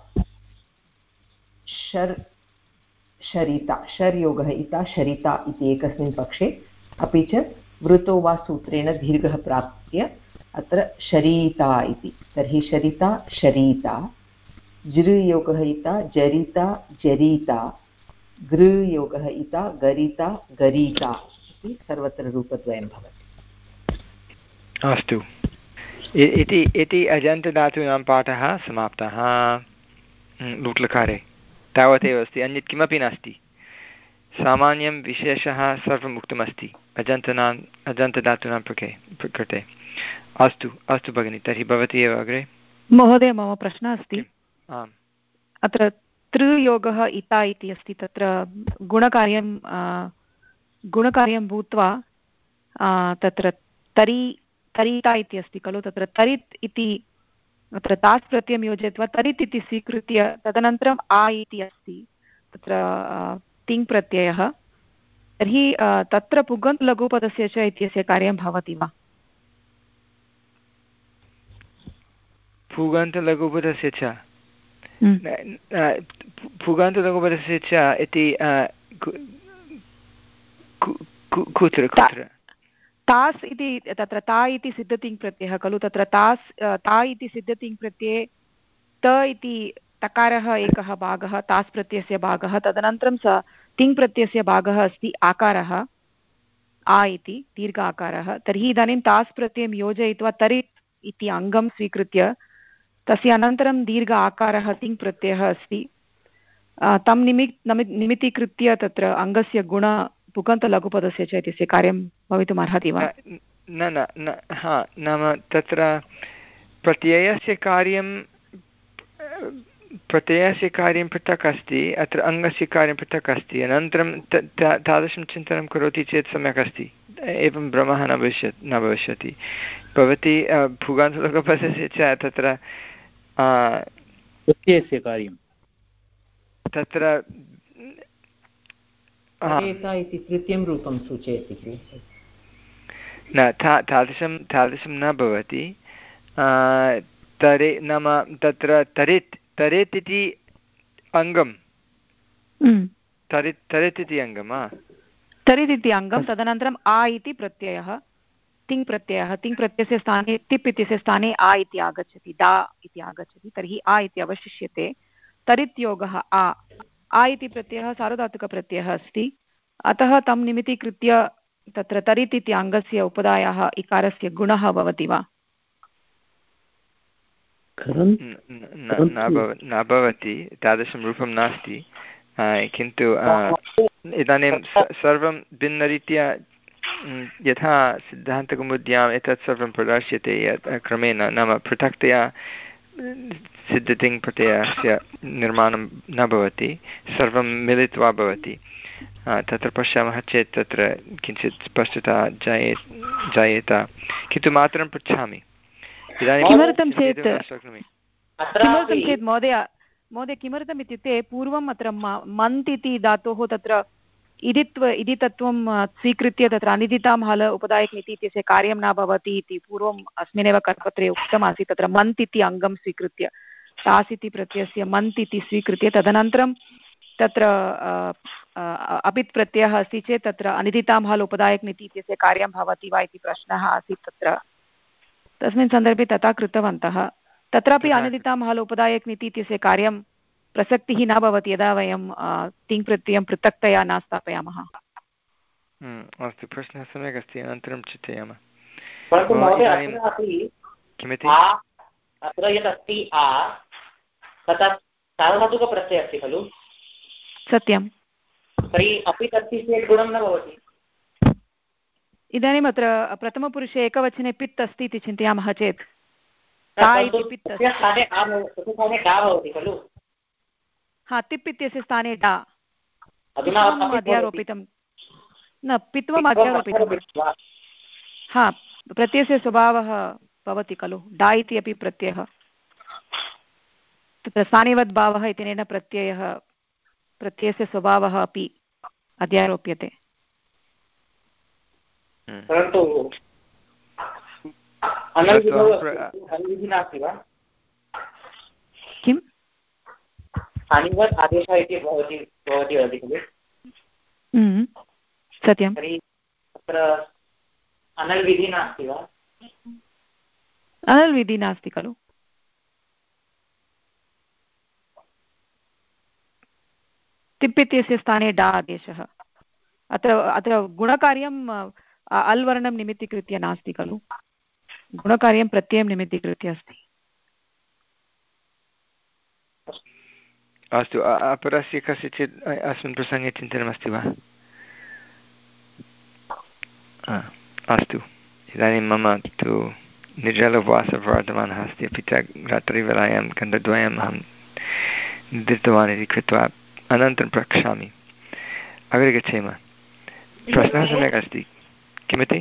शर् शरिता, शर् योगः इता शरिता इति एकस्मिन् पक्षे, अपि च वृतो वा सूत्रेण दीर्घः प्राप्य अत्र शरीता इति। तर्हि शरिता शरीता जृयोगः इता जरिता जरीता, गृयोगः इता गरिता गरीता इति सर्वत्र रूपद्वयं भवति। अस्तु, इति इति अजन्तधातूनां पाठः समाप्तः। लुट्लकारे तावदेव अस्ति, अन्यत् किमपि नास्ति। सामान्यं विशेषः सर्वम् उक्तमस्ति अजन्तनाम् अजन्तधातूनां कृते कृते अस्तु अस्तु भगिनि, तर्हि भवती एव अग्रे। महोदय, मम प्रश्नः अस्ति। आम्, अत्र तृयोगः इता इति अस्ति, तत्र गुणकार्यं गुणकार्यं भूत्वा तत्र तरि तरिता इति अस्ति खलु, तत्र तरित् इति अत्र तास् प्रत्ययं योजयित्वा तरित् इति स्वीकृत्य तदनन्तरम् आ इति अस्ति तत्र तिङ् प्रत्ययः, तर्हि तत्र पुगन्त लघुपदस्य च इत्यस्य कार्यं भवति वा? पुगन्तलघुपदस्य च पुगन्तलघुपदस्य च इति कुत्र कुत्र? तास् इति तत्र ता इति सिद्धतिङ् प्रत्ययः खलु, तत्र तास् ता इति सिद्धतिङ् प्रत्यये त इति तकारः एकः भागः, तास् प्रत्ययस्य भागः, तदनन्तरं स तिङ् प्रत्ययस्य भागः अस्ति आकारः आ इति दीर्घ आकारः। तर्हि इदानीं तास् प्रत्ययं योजयित्वा तरित् इति अङ्गं स्वीकृत्य तस्य अनन्तरं दीर्घ आकारः तिङ् प्रत्ययः अस्ति, तं निमित् निमित्तीकृत्य तत्र अङ्गस्य गुण पुगन्तलघुपदस्य च इत्यस्य कार्यं भवितुम् अर्हति वा? न न न हा, नाम तत्र प्रत्ययस्य कार्यं प्रत्ययस्य कार्यं पृथक् अस्ति, अत्र अङ्गस्य कार्यं पृथक् अस्ति। अनन्तरं तादृशं चिन्तनं करोति चेत् सम्यक् अस्ति, एवं भ्रमः न भविष्यति न भविष्यति। भवती पुगन्तलघुपदस्य च तत्र प्रत्ययस्य कार्यं तत्र इति तृतीयं रूपं सूचयति न, तादृशं तादृशं न भवति। तरे नाम तत्र तरित् तरित् इति अङ्गं तरित् तरित् इति अङ्गं तरित् इति अङ्गं, तदनन्तरम् आ इति प्रत्ययः तिङ् प्रत्ययः, तिङ् प्रत्ययस्य स्थाने तिप् इत्यस्य स्थाने आ इति आगच्छति, दा इति आगच्छति, तर्हि आ इति अवशिष्यते। तरित् योगः आ आ इति प्रत्ययः सार्वधातुकप्रत्ययः अस्ति, अतः तं निमित्तीकृत्य तत्र तरित् इति अङ्गस्य उपधायाः इकारस्य गुणः भवति वा? न भवति, तादृशं रूपं नास्ति। किन्तु इदानीं सर्वं भिन्नरीत्या यथा सिद्धान्तकौमुद्याम् एतत् सर्वं प्रदर्श्यते यत् क्रमेण, नाम पृथक्तया सिद्धतिङ् प्रत्ययस्य निर्माणं न भवति, सर्वं मिलित्वा भवति। तत्र पश्यामः चेत् तत्र किञ्चित् स्पष्टता जाये जायेत। किन्तु मात्रं पृच्छामि इदानीं किमर्थं चेत् किमर्थं चेत् महोदय महोदय किमर्थम् इत्युक्ते पूर्वम् अत्र मन्त् इति धातोः तत्र इदित्व इदितत्वं स्वीकृत्य तत्र अनिदितां हल उपदायकमिति इत्यस्य कार्यं न भवति इति पूर्वम् अस्मिन्नेव करपत्रे उक्तमासीत्। तत्र मन्त् इति अङ्गं स्वीकृत्य तास् इति प्रत्ययस्य मन्त् इति स्वीकृत्य तदनन्तरं तत्र अपित् प्रत्ययः अस्ति चेत् तत्र अनिदितां हल उपदायकमिति इत्यस्य कार्यं भवति वा इति प्रश्नः आसीत्। तत्र तस्मिन् सन्दर्भे तथा कृतवन्तः। तत्रापि अनिदितां हल उपदायकमिति इत्यस्य कार्यं प्रसक्तिः न भवति यदा वयं तिङ् प्रत्ययं पृथक्तया न स्थापयामः। अस्तु, प्रश्नः सम्यक् अस्ति, अनन्तरं चिन्तयामः। किमिति अत्र यत् अस्ति आ तथा सार्वधातुकप्रत्ययः अस्ति खलु? सत्यं। तर्हि अपि तस्य चेत् गुणं न भवति। इदानीम् अत्र प्रथमपुरुषे एकवचने पित् अस्ति इति चिन्तयामः चेत् हा तिप् इत्यस्य स्थाने डा अध्यारोपितं न पित्वम् अध्यारोपितं। हा, प्रत्ययस्य स्वभावः भवति खलु, डा इति अपि प्रत्ययः, तत्र स्थानिवद्भावः इत्यनेन प्रत्ययः प्रत्ययस्य स्वभावः अपि अध्यारोप्यते। परन्तु किम् अनिवत् आदेशः इति भवति भवति वदति खलु? सत्यं। तर्हि तत्र अनल् विधिः नास्ति वा? अनल् विधिः नास्ति खलु। तिप् इत्यस्य स्थाने डा आदेशः। अत्र अत्र गुणकार्यम् अल् वर्णं निमित्तीकृत्य नास्ति खलु, गुणकार्यं प्रत्ययं निमित्तीकृत्य अस्ति। अस्तु, अपरस्य कस्यचित् अस्मिन् प्रसङ्गे चिन्तनमस्ति वा? अस्तु, इदानीं मम तु निर्जलोपवासः वर्तमानः अस्ति, अपि च रात्रिवेलायां खण्डद्वयम् अहं निद्रितवान् इति कृत्वा अनन्तरं प्रक्षामि। अग्रे गच्छेम। प्रश्नः सम्यक् अस्ति। किमिति?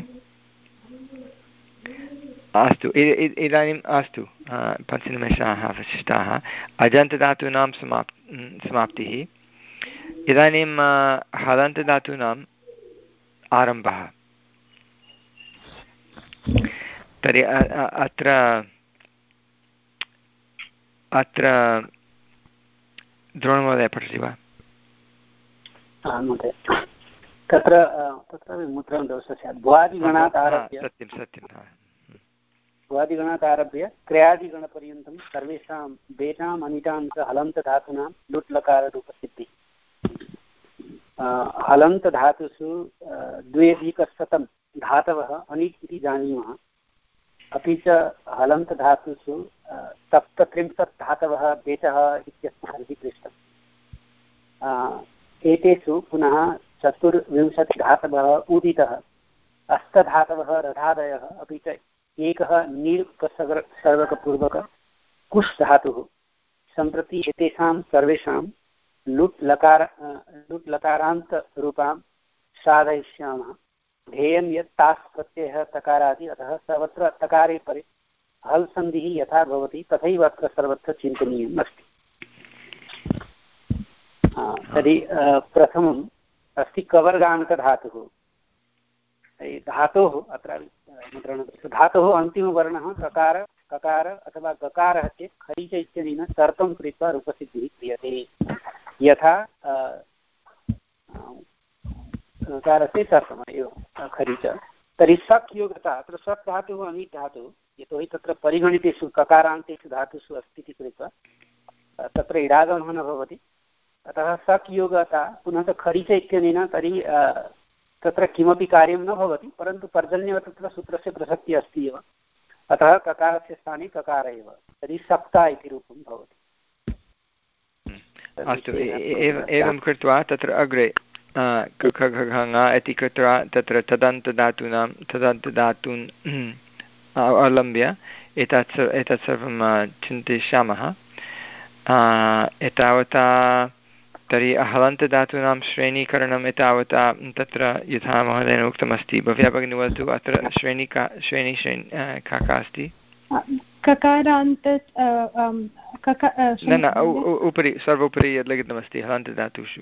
अस्तु, इदानीम् अस्तु, पञ्चनिमेषाः अवशिष्टाः। अजन्तधातूनां समाप् समाप्तिः। इदानीं हलन्तधातूनाम् आरम्भः। तर्हि अत्र अत्र द्रोणमहोदय पठति वा? महोदय, तत्र तत्र मुद्रां दोषः स्यात्। भुवादिगणात् आरभ्य सत्यं सत्यं भुवादिगणात् आरभ्य क्रियादिगणपर्यन्तं सर्वेषां बेटाम् अनिटां च हलन्तधातूनां लुट् लकाररूपसिद्धिः। हलन्तधातुषु द्व्यधिकशतं धातवः अनिट् इति जानीमः। अपि च हलन्तधातुषु सप्तत्रिंशत् धातवः बेटः इत्यस्माभिः दृष्टम्। एतेषु पुनः चतुर्विंशतिधातवः उदितः, अष्टधातवः रधादयः, अपि च एकः नीर्पसर्वकपूर्वक कुश् धातुः। सम्प्रति एतेषां सर्वेषां लुट् लकार लुट् लकारान्तरूपां साधयिष्यामः। ध्येयं यत् तास् प्रत्ययः तकारादि, अतः सर्वत्र तकारे परे हल् सन्धिः यथा भवति तथैव अत्र सर्वत्र चिन्तनीयम् अस्ति। तर्हि प्रथमम् अस्ति कवर्गान्तधातुः। धातोः अत्र धातोः अन्तिमवर्णः ककार ककार अथवा गकारः चेत् खरीच इत्यनेन तर्कं कृत्वा रूपसिद्धिः क्रियते। यथा कारस्य तर्कम् एव खरीच। तर्हि सक् योगता, अत्र सक् धातुः अनिट् धातुः, यतोहि तत्र परिगणितेषु ककारान्तेषु धातुषु अस्ति इति कृत्वा तत्र इडागमः न भवति। अतः सक् योगता पुनः खरीच इत्यनेन तर्हि तत्र किमपि कार्यं न भवति, परन्तु पर्जन्येव तत्र सूत्रस्य प्रसक्तिः अस्ति एव। अतः ककारस्य स्थाने ककार एव, तर्हि सप्ता इति रूपं भवति। अस्तु, एवं कृत्वा तत्र अग्रे इति कृत्वा तत्र तदन्तधातूनां तदन्तधातून् अवलम्ब्य एतत् एतत् सर्वं चिन्तयिष्यामः। एतावता तर्हि हलन्तधातूनां श्रेणीकरणम् एतावता तत्र यथा महोदयेन उक्तमस्ति। भव्या भगिनी वदतु, अत्र श्रेणी का श्रेणी श्रेणी का का अस्ति? ककारान्त न न उपरि सर्वोपरि यद् लिखितमस्ति हलन्तधातुषु।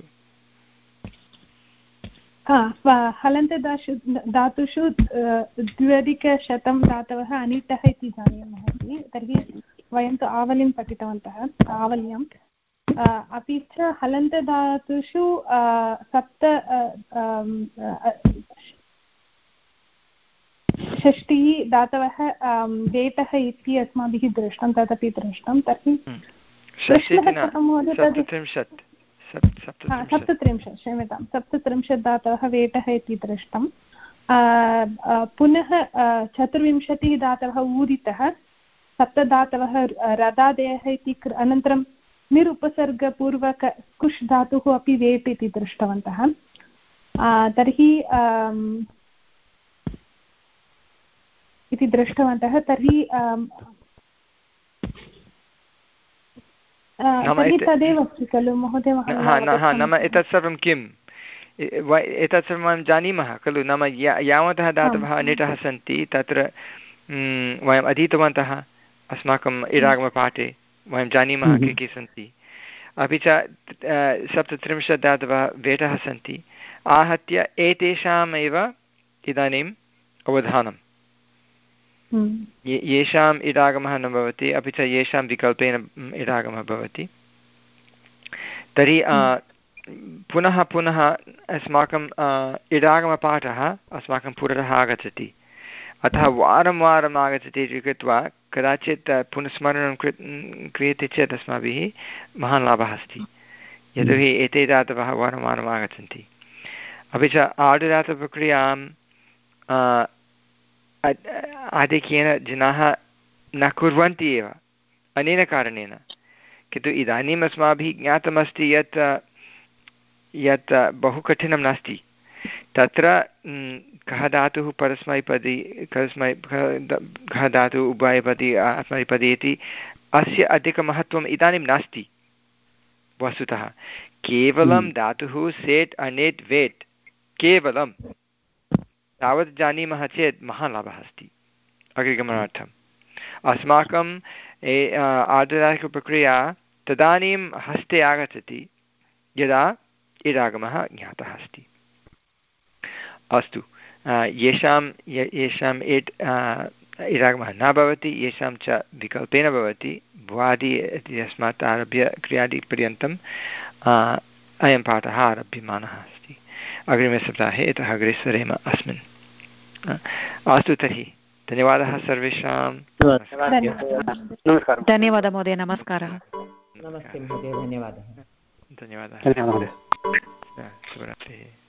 हलन्तदाशु धातुषु द्व्यधिकशतं धातवः अनिटः इति जानीमः। तर्हि वयं तु आवलिं पठितवन्तः, आवल्याम्। अपि च हलन्तधातुषु सप्त षष्टिः धातवः वेटः इति अस्माभिः दृष्टं, तदपि दृष्टं। तर्हि सप्तत्रिंशत् सप्तत्रिंशत् क्षम्यतां सप्तत्रिंशत् धातवः वेटः इति दृष्टं। पुनः चतुर्विंशतिः धातवः ऊदितः, सप्तधातवः रदादयः इति, अनन्तरं निरुपसर्गपूर्वक कुश् धातुः अपि वेट् इति दृष्टवन्तः। तर्हि इति दृष्टवन्तः। तर्हि तदेव अस्ति खलु महोदय? नाम एतत् सर्वं किम्? एतत् सर्वं वयं जानीमः खलु। नाम यावन्तः धातवः अनिटः सन्ति तत्र वयम् अधीतवन्तः अस्माकम् इडागमपाठे, वयं जानीमः के के सन्ति। अपि च सप्तत्रिंशत् धातवः वेटः सन्ति। आहत्य एतेषामेव इदानीम् अवधानं। येषाम् इडागमः न भवति, अपि च येषां विकल्पेन इडागमः भवति, तर्हि पुनः पुनः अस्माकम् इडागमपाठः अस्माकं पुरतः आगच्छति। अतः वारं वारम् आगच्छति इति कृत्वा कदाचित् पुनस्मरणं कृ क्रियते चेत् अस्माभिः महान् लाभः अस्ति। यतोहि एते धातवः वर्णमानम् आगच्छन्ति। अपि च आर्धधातुप्रक्रियां आधिक्येन जनाः न कुर्वन्ति एव अनेन कारणेन, किन्तु इदानीम् अस्माभिः ज्ञातमस्ति यत् यत् बहु कठिनं नास्ति। तत्र कः धातुः परस्मैपदी कस्मै कः धातुः उभयपदी आत्मनेपदी इति अस्य अधिकमहत्त्वम् इदानीं नास्ति। वस्तुतः केवलं धातुः सेट् अनेट् वेट् केवलं तावत् जानीमः चेत् महान् लाभः अस्ति अग्रिगमनार्थम्। अस्माकं आर्धधातुकप्रक्रिया तदानीं हस्ते आगच्छति यदा इडागमः ज्ञातः अस्ति। अस्तु, येषां येषाम् एट् इडागमः न भवति, येषां च विकल्पेन भवति, भ्वादि इत्यस्मात् आरभ्य क्रियादिपर्यन्तम् अयं पाठः आरभ्यमानः अस्ति। अग्रिमे सप्ताहे इतः अग्रे सरेम अस्मिन्। अस्तु तर्हि धन्यवादः सर्वेषां। धन्यवादः महोदय, नमस्कारः। नमस्ते महोदय, धन्यवादः। धन्यवादः। शुभरात्रिः।